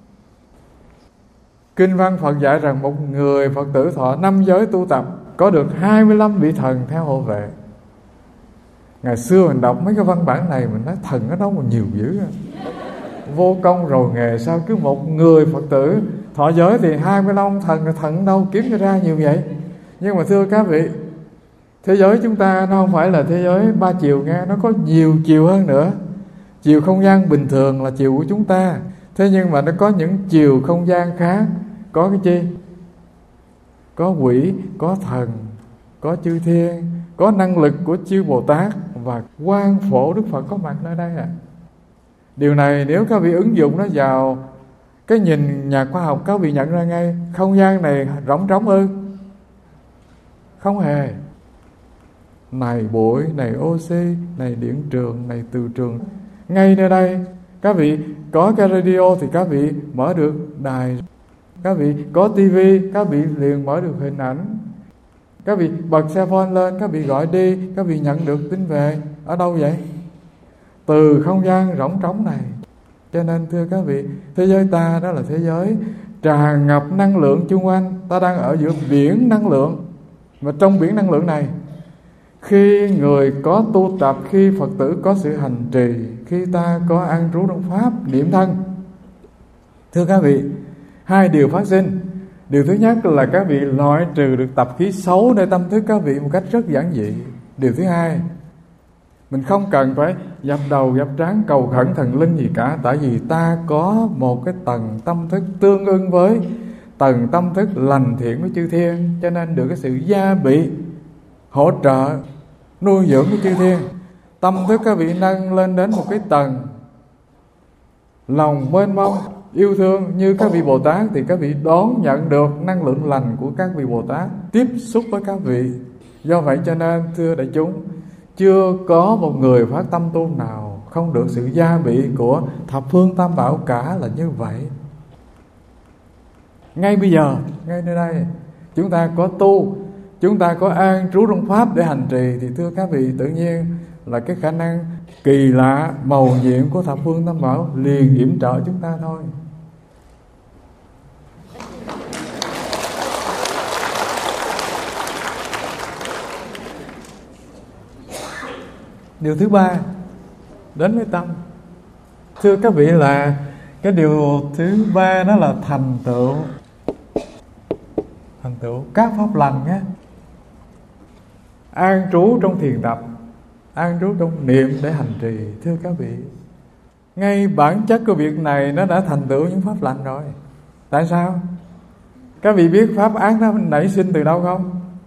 Kinh văn Phật dạy rằng một người Phật tử thọ năm giới tu tập có được hai mươi lăm vị thần theo hộ vệ. Ngày xưa mình đọc mấy cái văn bản này mình nói thần ở đâu mà nhiều dữ à. Vô công rồi nghề sao cứ một người Phật tử thọ giới thì hai mươi lăm thần, thần đâu kiếm cho ra nhiều vậy. Nhưng mà thưa các vị, thế giới chúng ta nó không phải là thế giới ba chiều nghe, nó có nhiều chiều hơn nữa. Chiều không gian bình thường là chiều của chúng ta, thế nhưng mà nó có những chiều không gian khác. Có cái chi? Có quỷ, có thần, có chư thiên, có năng lực của chư Bồ Tát và quang phổ Đức Phật có mặt nơi đây à. Điều này nếu các vị ứng dụng nó vào cái nhìn nhà khoa học, các vị nhận ra ngay không gian này rỗng trống ư? Không hề. Này bụi, này oxy, này điện trường, này từ trường. Ngay nơi đây, các vị có cái radio thì các vị mở được đài. Các vị có tivi, các vị liền mở được hình ảnh. Các vị bật xe phone lên, các vị gọi đi, các vị nhận được tin về. Ở đâu vậy? Từ không gian rỗng trống này. Cho nên thưa các vị, thế giới ta đó là thế giới tràn ngập năng lượng chung quanh. Ta đang ở giữa biển năng lượng. Và trong biển năng lượng này, khi người có tu tập, khi Phật tử có sự hành trì, khi ta có an trú trong Pháp, niệm thân, thưa các vị, hai điều phát sinh. Điều thứ nhất là các vị loại trừ được tập khí xấu nơi tâm thức các vị một cách rất giản dị. Điều thứ hai, mình không cần phải dập đầu dập trán cầu khẩn thần linh gì cả. Tại vì ta có một cái tầng tâm thức tương ưng với tầng tâm thức lành thiện của chư thiên, cho nên được cái sự gia bị, hỗ trợ, nuôi dưỡng của chư thiên. Tâm thức các vị nâng lên đến một cái tầng lòng mênh mông, yêu thương như các vị Bồ Tát, thì các vị đón nhận được năng lượng lành của các vị Bồ Tát tiếp xúc với các vị. Do vậy cho nên thưa đại chúng, chưa có một người phát tâm tu nào không được sự gia bị của thập phương tam bảo cả, là như vậy. Ngay bây giờ, ngay nơi đây, chúng ta có tu, chúng ta có an trú trong Pháp để hành trì, thì thưa các vị, tự nhiên là cái khả năng kỳ lạ, màu nhiệm của thập phương tam bảo liền yểm trợ chúng ta thôi. Điều thứ ba, đến với tâm. Thưa các vị, là Cái điều thứ ba đó là thành tựu thành tựu các pháp lành á. An trú trong thiền tập, an trú trong niệm để hành trì. Thưa các vị, ngay bản chất của việc này nó đã thành tựu những pháp lành rồi. Tại sao? Các vị biết pháp ác nó nảy sinh từ đâu không?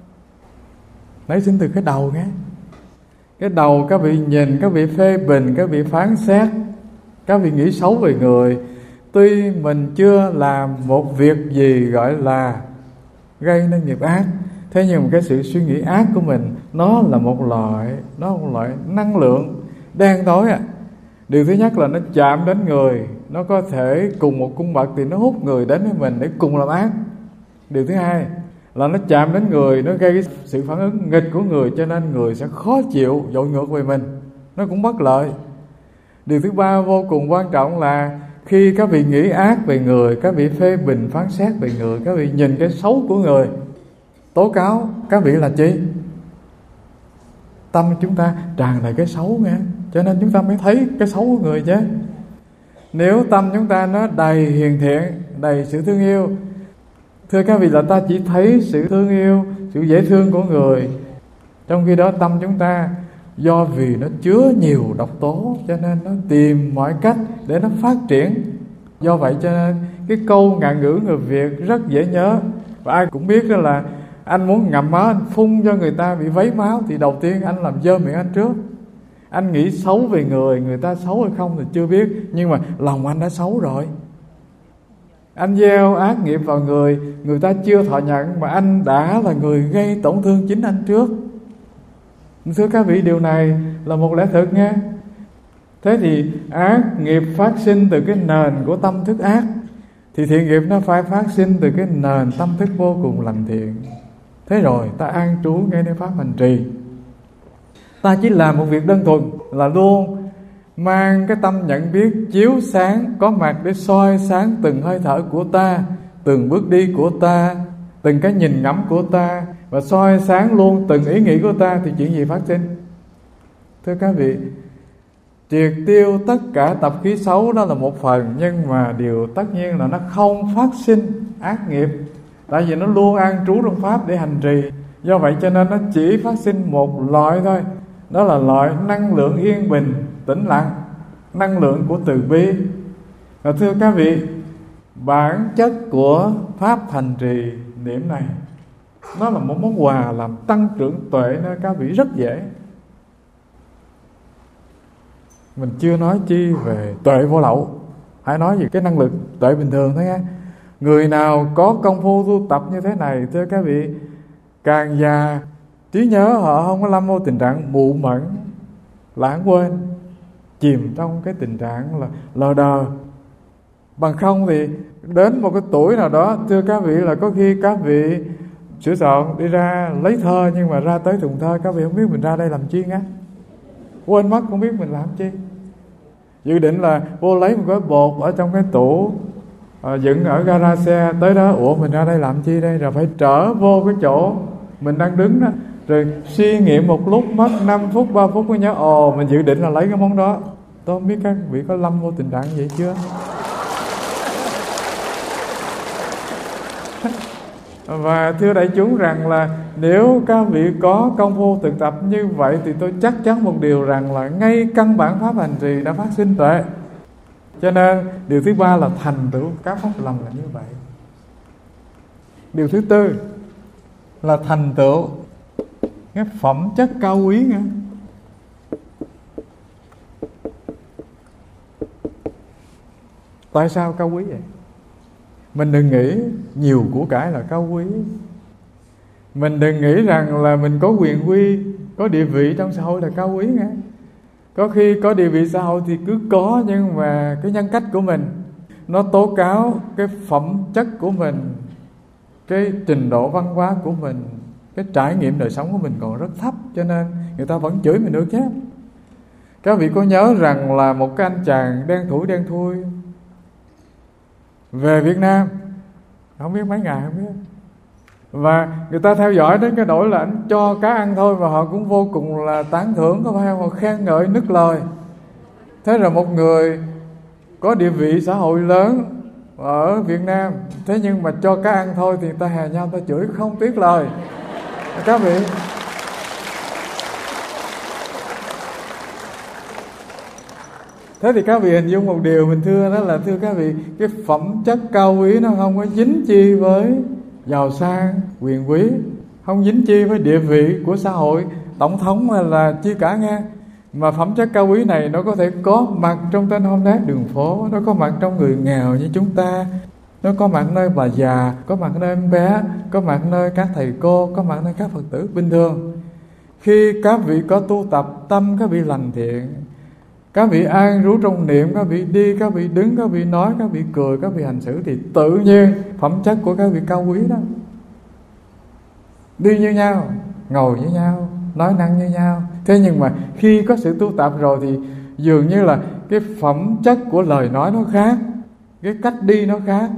Nảy sinh từ cái đầu nghe. Cái đầu các vị nhìn, các vị phê bình, các vị phán xét, các vị nghĩ xấu về người. Tuy mình chưa làm một việc gì gọi là gây nên nghiệp ác, thế nhưng mà cái sự suy nghĩ ác của mình nó là một loại nó là một loại năng lượng đen tối ạ. Điều thứ nhất là nó chạm đến người, nó có thể cùng một cung bậc thì nó hút người đến với mình để cùng làm ác. Điều thứ hai là nó chạm đến người, nó gây cái sự phản ứng nghịch của người, cho nên người sẽ khó chịu, dội ngược về mình, nó cũng bất lợi. Điều thứ ba vô cùng quan trọng là khi các vị nghĩ ác về người, các vị phê bình phán xét về người, các vị nhìn cái xấu của người, tố cáo các vị là chi? Tâm chúng ta tràn đầy cái xấu nghe, cho nên chúng ta mới thấy cái xấu của người chứ. Nếu tâm chúng ta nó đầy hiền thiện, đầy sự thương yêu, thưa các vị, là ta chỉ thấy sự thương yêu, sự dễ thương của người. Trong khi đó tâm chúng ta do vì nó chứa nhiều độc tố, cho nên nó tìm mọi cách để nó phát triển. Do vậy cho nên cái câu ngạn ngữ người Việt rất dễ nhớ. Và ai cũng biết đó là anh muốn ngậm máu, anh phun cho người ta bị vấy máu, thì đầu tiên anh làm dơ miệng anh trước. Anh nghĩ xấu về người, người ta xấu hay không thì chưa biết, nhưng mà lòng anh đã xấu rồi. Anh gieo ác nghiệp vào người, người ta chưa thọ nhận, mà anh đã là người gây tổn thương chính anh trước. Thưa các vị, điều này là một lẽ thực nha. Thế thì ác nghiệp phát sinh từ cái nền của tâm thức ác, thì thiện nghiệp nó phải phát sinh từ cái nền tâm thức vô cùng lành thiện. Thế rồi ta an trú ngay nơi pháp hành trì. Ta chỉ làm một việc đơn thuần là luôn mang cái tâm nhận biết chiếu sáng, có mặt để soi sáng từng hơi thở của ta, từng bước đi của ta, từng cái nhìn ngắm của ta, và soi sáng luôn từng ý nghĩ của ta, thì chuyện gì phát sinh? Thưa các vị, triệt tiêu tất cả tập khí xấu đó là một phần, nhưng mà điều tất nhiên là nó không phát sinh ác nghiệp, tại vì nó luôn an trú trong pháp để hành trì. Do vậy cho nên nó chỉ phát sinh một loại thôi, đó là loại năng lượng yên bình, tĩnh lặng, năng lượng của từ bi. Và thưa các vị, bản chất của pháp hành trì niệm này, nó là một món quà làm tăng trưởng tuệ nơi các vị rất dễ. Mình chưa nói chi về tuệ vô lậu, hãy nói về cái năng lực tuệ bình thường thôi nha. Người nào có công phu tu tập như thế này, thưa các vị, càng già trí nhớ họ không có lâm vô tình trạng mụ mẫn, lãng quên, chìm trong cái tình trạng là lờ đờ. Bằng không thì đến một cái tuổi nào đó, thưa các vị, là có khi các vị sửa soạn đi ra lấy thơ, nhưng mà ra tới thùng thơ các vị không biết mình ra đây làm chi á, quên mất không biết mình làm chi. Dự định là vô lấy một cái bột ở trong cái tủ à, dựng ở gara xe, tới đó ủa mình ra đây làm chi đây, rồi phải trở vô cái chỗ mình đang đứng đó, rồi suy nghiệm một lúc mất năm phút ba phút mới nhớ ồ mình dự định là lấy cái món đó. Tôi không biết các vị có lâm vô tình trạng vậy chưa. Và thưa đại chúng rằng là nếu các vị có công phu thực tập như vậy, thì tôi chắc chắn một điều rằng là ngay căn bản pháp hành trì đã phát sinh tuệ. Cho nên điều thứ ba là thành tựu các pháp lành là như vậy. Điều thứ tư là thành tựu cái phẩm chất cao quý nha. Tại sao cao quý vậy? Mình đừng nghĩ nhiều của cải là cao quý. Mình đừng nghĩ rằng là mình có quyền quy, có địa vị trong xã hội là cao quý nghe. Có khi có địa vị xã hội thì cứ có, nhưng mà cái nhân cách của mình nó tố cáo cái phẩm chất của mình, cái trình độ văn hóa của mình, cái trải nghiệm đời sống của mình còn rất thấp, cho nên người ta vẫn chửi mình được chứ. Các vị có nhớ rằng là một cái anh chàng đen thủi đen thui về Việt Nam không biết mấy ngày không biết, và người ta theo dõi đến cái đổi là anh cho cá ăn thôi, và họ cũng vô cùng là tán thưởng, có phải không? Họ khen ngợi nức lời. Thế rồi một người có địa vị xã hội lớn ở Việt Nam, thế nhưng mà cho cá ăn thôi thì người ta hè nhau, ta chửi không tiếc lời. Các vị, thế thì các vị hình dung một điều mình thưa đó là, thưa các vị, cái phẩm chất cao quý nó không có dính chi với giàu sang quyền quý, không dính chi với địa vị của xã hội, tổng thống hay là chi cả nghe. Mà phẩm chất cao quý này nó có thể có mặt trong tên hôn đát đường phố, nó có mặt trong người nghèo như chúng ta, nó có mặt nơi bà già, có mặt nơi em bé, có mặt nơi các thầy cô, có mặt nơi các Phật tử bình thường. Khi các vị có tu tập, tâm các vị lành thiện, các vị an trú trong niệm, các vị đi, các vị đứng, các vị nói, các vị cười, các vị hành xử, thì tự nhiên phẩm chất của các vị cao quý đó. Đi như nhau, ngồi như nhau, nói năng như nhau. Thế nhưng mà khi có sự tu tập rồi thì dường như là cái phẩm chất của lời nói nó khác, cái cách đi nó khác,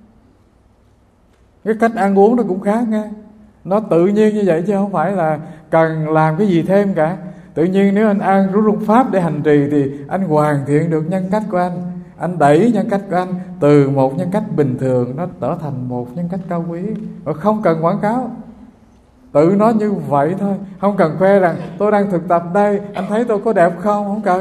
cái cách ăn uống nó cũng khác nghe. Nó tự nhiên như vậy chứ không phải là cần làm cái gì thêm cả. Tự nhiên nếu anh an trú trong pháp để hành trì thì anh hoàn thiện được nhân cách của anh. Anh đẩy nhân cách của anh từ một nhân cách bình thường nó trở thành một nhân cách cao quý, và không cần quảng cáo. Tự nó như vậy thôi, không cần khoe rằng tôi đang thực tập đây, anh thấy tôi có đẹp không, không cần.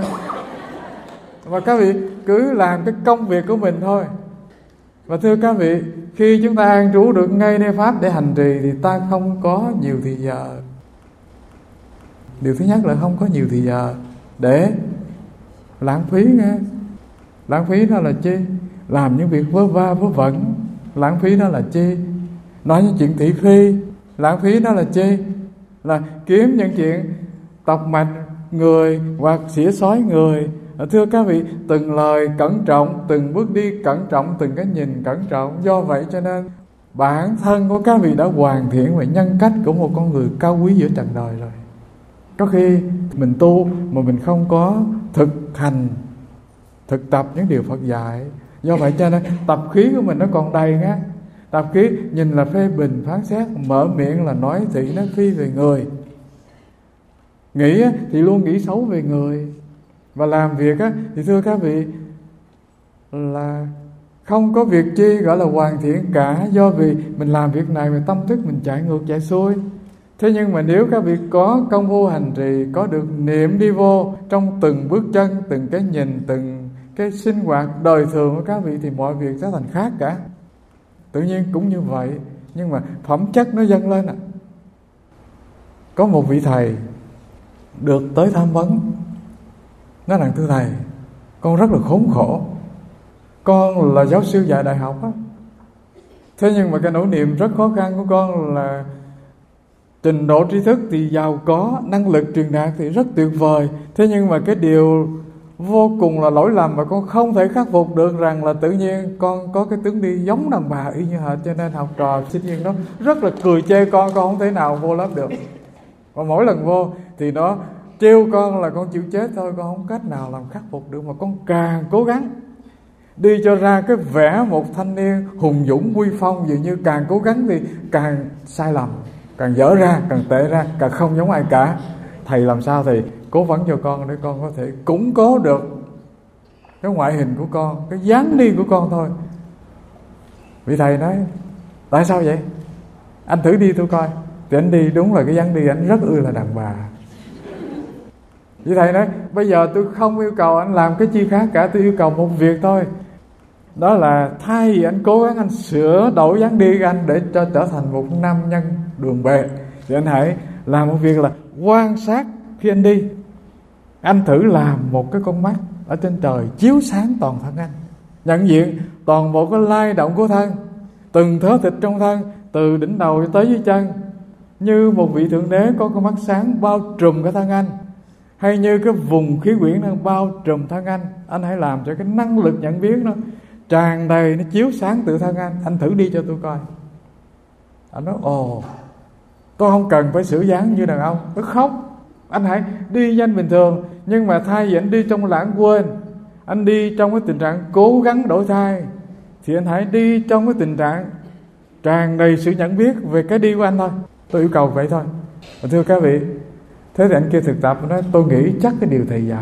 Và các vị cứ làm cái công việc của mình thôi. Và thưa các vị, khi chúng ta an trú được ngay nơi pháp để hành trì thì ta không có nhiều thì giờ. Điều thứ nhất là không có nhiều thì giờ để lãng phí nghe. Lãng phí đó là chi? Làm những việc vớ va vớ vẩn. Lãng phí đó là chi? Nói những chuyện thị phi. Lãng phí đó là chi? Là kiếm những chuyện tọc mạch người hoặc xỉa xói người. Thưa các vị, từng lời cẩn trọng, từng bước đi cẩn trọng, từng cái nhìn cẩn trọng. Do vậy cho nên bản thân của các vị đã hoàn thiện về nhân cách của một con người cao quý giữa trần đời rồi. Có khi mình tu mà mình không có thực hành, thực tập những điều Phật dạy. Do vậy cho nên tập khí của mình nó còn đầy ngát. Tập khí nhìn là phê bình phán xét, mở miệng là nói thị nói phi về người, nghĩ thì luôn nghĩ xấu về người. Và làm việc thì thưa các vị là không có việc chi gọi là hoàn thiện cả. Do vì mình làm việc này mà tâm thức mình chạy ngược chạy xuôi. Thế nhưng mà nếu các vị có công phu hành trì, có được niệm đi vô trong từng bước chân, từng cái nhìn, từng cái sinh hoạt đời thường của các vị thì mọi việc sẽ thành khác cả. Tự nhiên cũng như vậy, nhưng mà phẩm chất nó dâng lên ạ. À. Có một vị thầy được tới tham vấn, nói rằng thưa thầy, con rất là khốn khổ, con là giáo sư dạy đại học á. Thế nhưng mà cái nỗi niềm rất khó khăn của con là trình độ tri thức thì giàu có, năng lực truyền đạt thì rất tuyệt vời. Thế nhưng mà cái điều vô cùng là lỗi lầm mà con không thể khắc phục được rằng là tự nhiên con có cái tướng đi giống đàn bà y như hệt, cho nên học trò sinh viên đó rất là cười chê con, con không thể nào vô lớp được. Và mỗi lần vô thì nó trêu con là con chịu chết thôi, con không cách nào làm khắc phục được, mà con càng cố gắng đi cho ra cái vẻ một thanh niên hùng dũng uy phong, dường như càng cố gắng thì càng sai lầm, càng dở ra, càng tệ ra, càng không giống ai cả. Thầy làm sao thì cố vấn cho con để con có thể củng cố được cái ngoại hình của con, cái dáng đi của con thôi. Vị thầy nói, tại sao vậy? Anh thử đi tôi coi. Thì anh đi, đúng là cái dáng đi anh rất ưa là đàn bà. Vị thầy nói, bây giờ tôi không yêu cầu anh làm cái chi khác cả, tôi yêu cầu một việc thôi. Đó là thay vì anh cố gắng anh sửa đổi dáng đi của anh để cho trở thành một nam nhân đường bệ, thì anh hãy làm một việc là quan sát khi anh đi. Anh thử làm một cái con mắt ở trên trời chiếu sáng toàn thân anh, nhận diện toàn bộ cái lay động của thân, từng thớ thịt trong thân, từ đỉnh đầu tới dưới chân, như một vị thượng đế có con mắt sáng bao trùm cả thân anh, hay như cái vùng khí quyển đang bao trùm thân anh. Anh hãy làm cho cái năng lực nhận biết nó tràn đầy, nó chiếu sáng tự thân anh. Anh thử đi cho tôi coi. Anh nói, ồ, tôi không cần phải sửa dáng như đàn ông. Tôi khóc. Anh hãy đi nhanh bình thường, nhưng mà thay vì anh đi trong lãng quên, anh đi trong cái tình trạng cố gắng đổi thay, thì anh hãy đi trong cái tình trạng tràn đầy sự nhận biết về cái đi của anh thôi. Tôi yêu cầu vậy thôi. Và thưa các vị, thế thì anh kia thực tập nói, tôi nghĩ chắc cái điều thầy dạy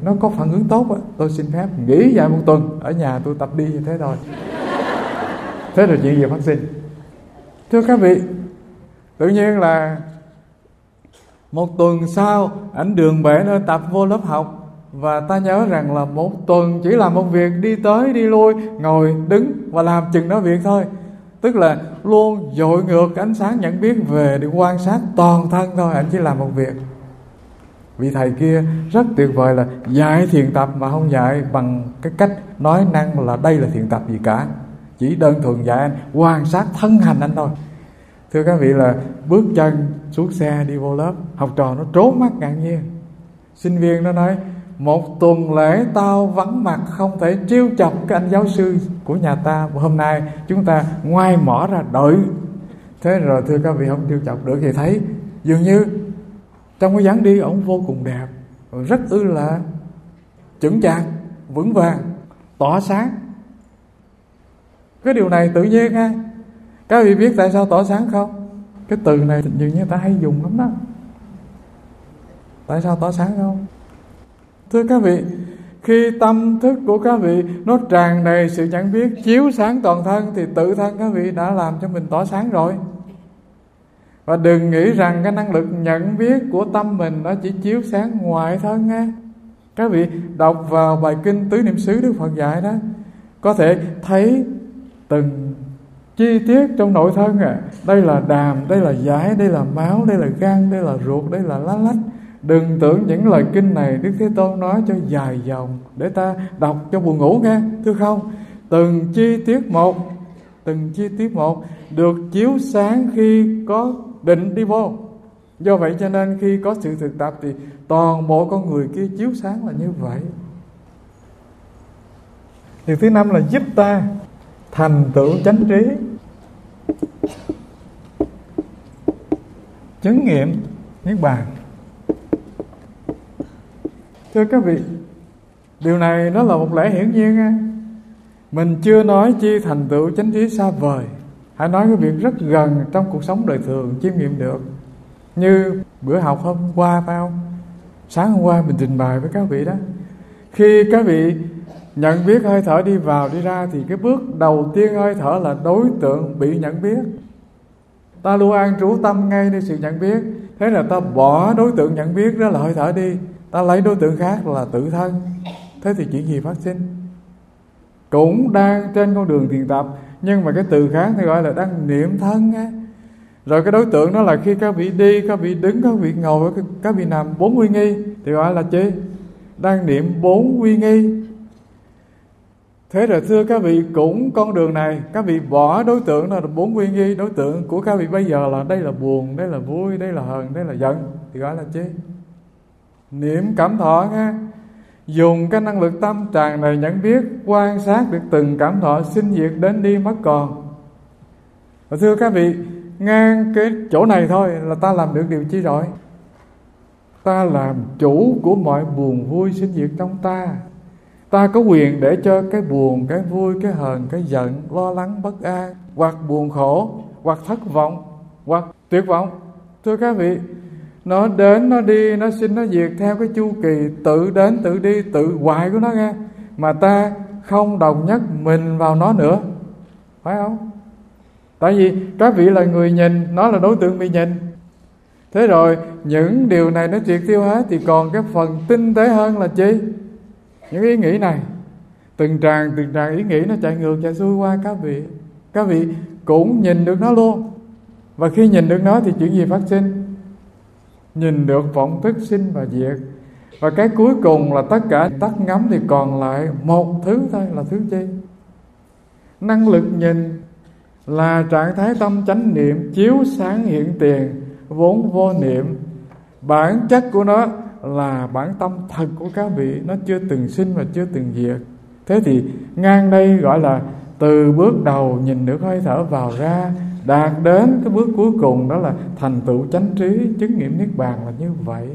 nó có phản ứng tốt á, tôi xin phép nghỉ vài một tuần, ở nhà tôi tập đi như thế thôi. Thế rồi chuyện gì phát sinh? Thưa các vị, tự nhiên là một tuần sau ảnh đường bể nó tập vô lớp học. Và ta nhớ rằng là một tuần chỉ làm một việc, đi tới đi lui, ngồi đứng và làm chừng đó việc thôi. Tức là luôn dội ngược ánh sáng nhận biết về để quan sát toàn thân thôi. Anh chỉ làm một việc. Vị thầy kia rất tuyệt vời là dạy thiền tập mà không dạy bằng cái cách nói năng là đây là thiền tập gì cả. Chỉ đơn thuần dạy anh quan sát thân hành anh thôi. Thưa các vị, là bước chân xuống xe đi vô lớp, học trò nó trố mắt ngạc nhiên. Sinh viên nó nói: một tuần lễ tao vắng mặt, không thể trêu chọc cái anh giáo sư của nhà ta. Hôm nay chúng ta ngoai mỏ ra đợi. Thế rồi thưa các vị, không trêu chọc được thì thấy dường như trong cái dáng đi ổng vô cùng đẹp, rất ư là chững chạc, vững vàng, tỏa sáng. Cái điều này tự nhiên ha. Các vị biết tại sao tỏa sáng không? Cái từ này dường như ta hay dùng lắm đó. Tại sao tỏa sáng không? Thưa các vị, khi tâm thức của các vị nó tràn đầy sự nhận biết, chiếu sáng toàn thân, thì tự thân các vị đã làm cho mình tỏa sáng rồi. Và đừng nghĩ rằng cái năng lực nhận biết của tâm mình nó chỉ chiếu sáng ngoại thân nha. Các vị đọc vào bài kinh Tứ Niệm xứ Đức Phật dạy đó, có thể thấy từng chi tiết trong nội thân à. Đây là đàm, đây là giải, đây là máu, đây là gan, đây là ruột, đây là lá lách. Đừng tưởng những lời kinh này Đức Thế Tôn nói cho dài dòng để ta đọc cho buồn ngủ nghe. Thưa không, từng chi tiết một, từng chi tiết một được chiếu sáng khi có định đi vô. Do vậy cho nên khi có sự thực tập thì toàn bộ con người kia chiếu sáng là như vậy. Điều thứ năm là giúp ta thành tựu chánh trí, chứng nghiệm niết bàn. Thưa các vị, điều này nó là một lẽ hiển nhiên á. Mình chưa nói chi thành tựu chánh trí xa vời, hãy nói cái việc rất gần trong cuộc sống đời thường chiêm nghiệm được. Như bữa học hôm qua phải không? Sáng hôm qua mình trình bày với các vị đó. Khi các vị nhận biết hơi thở đi vào đi ra thì cái bước đầu tiên hơi thở là đối tượng bị nhận biết. Ta luôn an trú tâm ngay nơi sự nhận biết. Thế là ta bỏ đối tượng nhận biết đó là hơi thở đi, ta lấy đối tượng khác là tự thân. Thế thì chuyện gì phát sinh? Cũng đang trên con đường thiền tập, nhưng mà cái từ khác thì gọi là đang niệm thân á. Rồi cái đối tượng đó là khi các vị đi, các vị đứng, các vị ngồi, các vị nằm, bốn uy nghi thì gọi là chi? Đang niệm bốn uy nghi. Thế rồi thưa các vị, cũng con đường này các vị bỏ đối tượng đó là bốn uy nghi. Đối tượng của các vị bây giờ là đây là buồn, đây là vui, đây là hờn, đây là giận thì gọi là chi? Niệm cảm thọ nha. Dùng cái năng lực tâm tràn đầy nhận biết, quan sát được từng cảm thọ sinh diệt đến đi mất còn. Và thưa các vị, ngang cái chỗ này thôi là ta làm được điều chi rồi? Ta làm chủ của mọi buồn vui sinh diệt trong ta. Ta có quyền để cho cái buồn, cái vui, cái hờn, cái giận, lo lắng, bất an, hoặc buồn khổ, hoặc thất vọng, hoặc tuyệt vọng. Thưa các vị, nó đến, nó đi, nó sinh, nó diệt theo cái chu kỳ tự đến, tự đi, tự hoại của nó nghe. Mà ta không đồng nhất mình vào nó nữa, phải không? Tại vì các vị là người nhìn, nó là đối tượng bị nhìn. Thế rồi những điều này nó triệt tiêu hết thì còn cái phần tinh tế hơn là chi? Những ý nghĩ này, từng tràng từng tràng ý nghĩ nó chạy ngược chạy xuôi qua các vị. Các vị cũng nhìn được nó luôn. Và khi nhìn được nó thì chuyện gì phát sinh? Nhìn được vọng thức sinh và diệt. Và cái cuối cùng là tất cả tắt ngắm thì còn lại một thứ thôi, là thứ chi? Năng lực nhìn là trạng thái tâm chánh niệm chiếu sáng hiện tiền, vốn vô niệm. Bản chất của nó là bản tâm thật của các vị, nó chưa từng sinh và chưa từng diệt. Thế thì ngang đây gọi là từ bước đầu nhìn được hơi thở vào ra, đạt đến cái bước cuối cùng đó là thành tựu chánh trí, chứng nghiệm niết bàn là như vậy.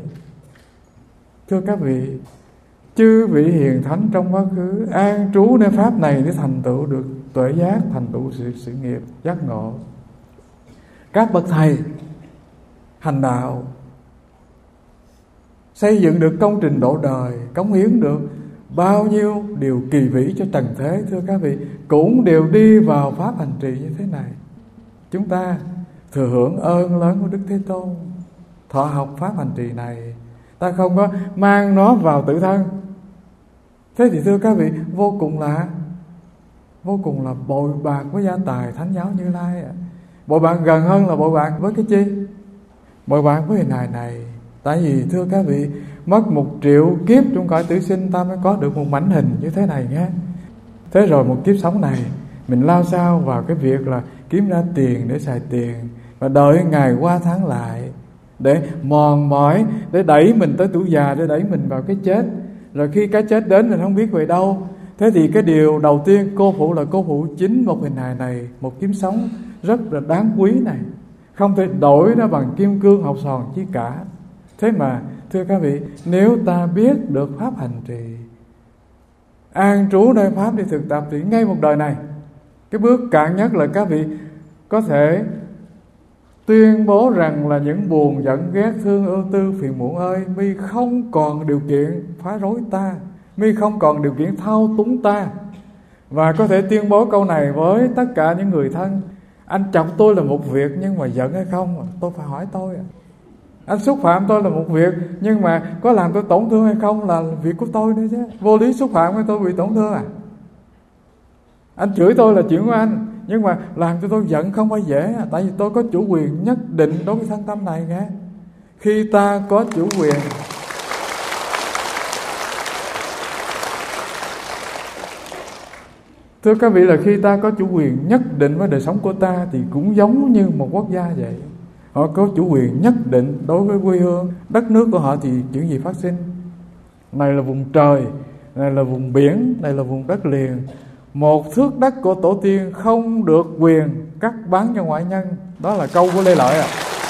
Thưa các vị, chư vị hiền thánh trong quá khứ an trú nơi pháp này để thành tựu được tuệ giác, thành tựu sự, sự nghiệp giác ngộ. Các bậc thầy hành đạo xây dựng được công trình độ đời, cống hiến được bao nhiêu điều kỳ vĩ cho trần thế, thưa các vị, cũng đều đi vào pháp hành trì như thế này. Chúng ta thừa hưởng ơn lớn của Đức Thế Tôn, thọ học pháp hành trì này, ta không có mang nó vào tự thân. Thế thì thưa các vị, vô cùng là vô cùng là bội bạc với gia tài Thánh giáo Như Lai. Bội bạc gần hơn là bội bạc với cái chi? Bội bạc với hình hài này. Tại vì thưa các vị, mất một triệu kiếp trong cõi tử sinh ta mới có được một mảnh hình như thế này nhé. Thế rồi một kiếp sống này mình lao sao vào cái việc là kiếm ra tiền để xài tiền, và đợi ngày qua tháng lại, để mòn mỏi, để đẩy mình tới tuổi già, để đẩy mình vào cái chết. Rồi khi cái chết đến mình không biết về đâu. Thế thì cái điều đầu tiên cô phụ là cô phụ chính một hình hài này, một kiếm sống rất là đáng quý này, không thể đổi nó bằng kim cương học sòn chi cả. Thế mà thưa các vị, nếu ta biết được pháp hành trì, an trú nơi pháp để thực tập, thì ngay một đời này, cái bước cạn nhất là các vị có thể tuyên bố rằng là những buồn giận ghét thương ưu tư phiền muộn ơi, mi không còn điều kiện phá rối ta, mi không còn điều kiện thao túng ta. Và có thể tuyên bố câu này với tất cả những người thân. Anh chọc tôi là một việc, nhưng mà giận hay không tôi phải hỏi tôi. Anh xúc phạm tôi là một việc, nhưng mà có làm tôi tổn thương hay không là việc của tôi nữa chứ. Vô lý xúc phạm với tôi bị tổn thương à? Anh chửi tôi là chuyện của anh, nhưng mà làm cho tôi giận không phải dễ. Tại vì tôi có chủ quyền nhất định đối với thân tâm này nghe. Khi ta có chủ quyền, thưa các vị, là khi ta có chủ quyền nhất định với đời sống của ta, thì cũng giống như một quốc gia vậy. Họ có chủ quyền nhất định đối với quê hương, đất nước của họ, thì chuyện gì phát sinh? Này là vùng trời, này là vùng biển, này là vùng đất liền. Một thước đất của tổ tiên không được quyền cắt bán cho ngoại nhân. Đó là câu của Lê Lợi à.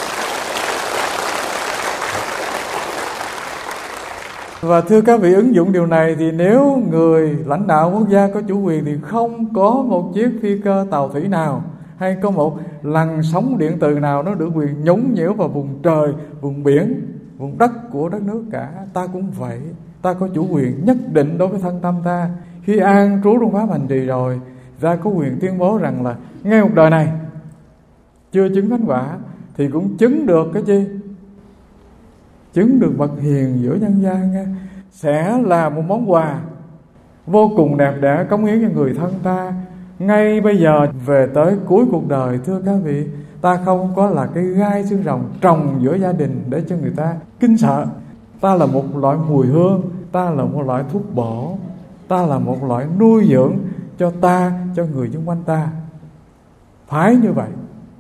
Và thưa các vị, ứng dụng điều này thì nếu người lãnh đạo quốc gia có chủ quyền, thì không có một chiếc phi cơ tàu thủy nào hay có một làn sóng điện từ nào nó được quyền nhúng nhiễu vào vùng trời, vùng biển, vùng đất của đất nước cả. Ta cũng vậy, ta có chủ quyền nhất định đối với thân tâm ta. Khi an trú trong pháp hành trì rồi, ta có quyền tuyên bố rằng là ngay một đời này chưa chứng thánh quả thì cũng chứng được cái chi? Chứng được bậc hiền giữa nhân gian nghe. Sẽ là một món quà vô cùng đẹp đẽ cống hiến cho người thân ta. Ngay bây giờ về tới cuối cuộc đời, thưa các vị, ta không có là cái gai xương rồng trồng giữa gia đình để cho người ta kinh sợ. Ta là một loại mùi hương, ta là một loại thuốc bổ, ta là một loại nuôi dưỡng cho ta, cho người xung quanh ta. Phải như vậy.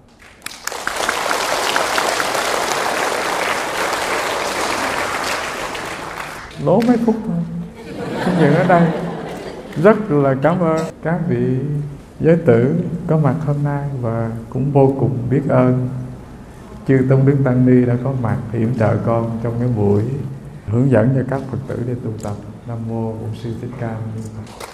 Lố mấy phút thôi, xin dừng ở đây. Rất là cảm ơn các vị giới tử có mặt hôm nay, và cũng vô cùng biết ơn chư Tôn Đức Tăng Ni đã có mặt yểm trợ con trong cái buổi hướng dẫn cho các Phật tử để tu tập. Nam mô Bổn Sư Thích Ca Mâu Ni Phật.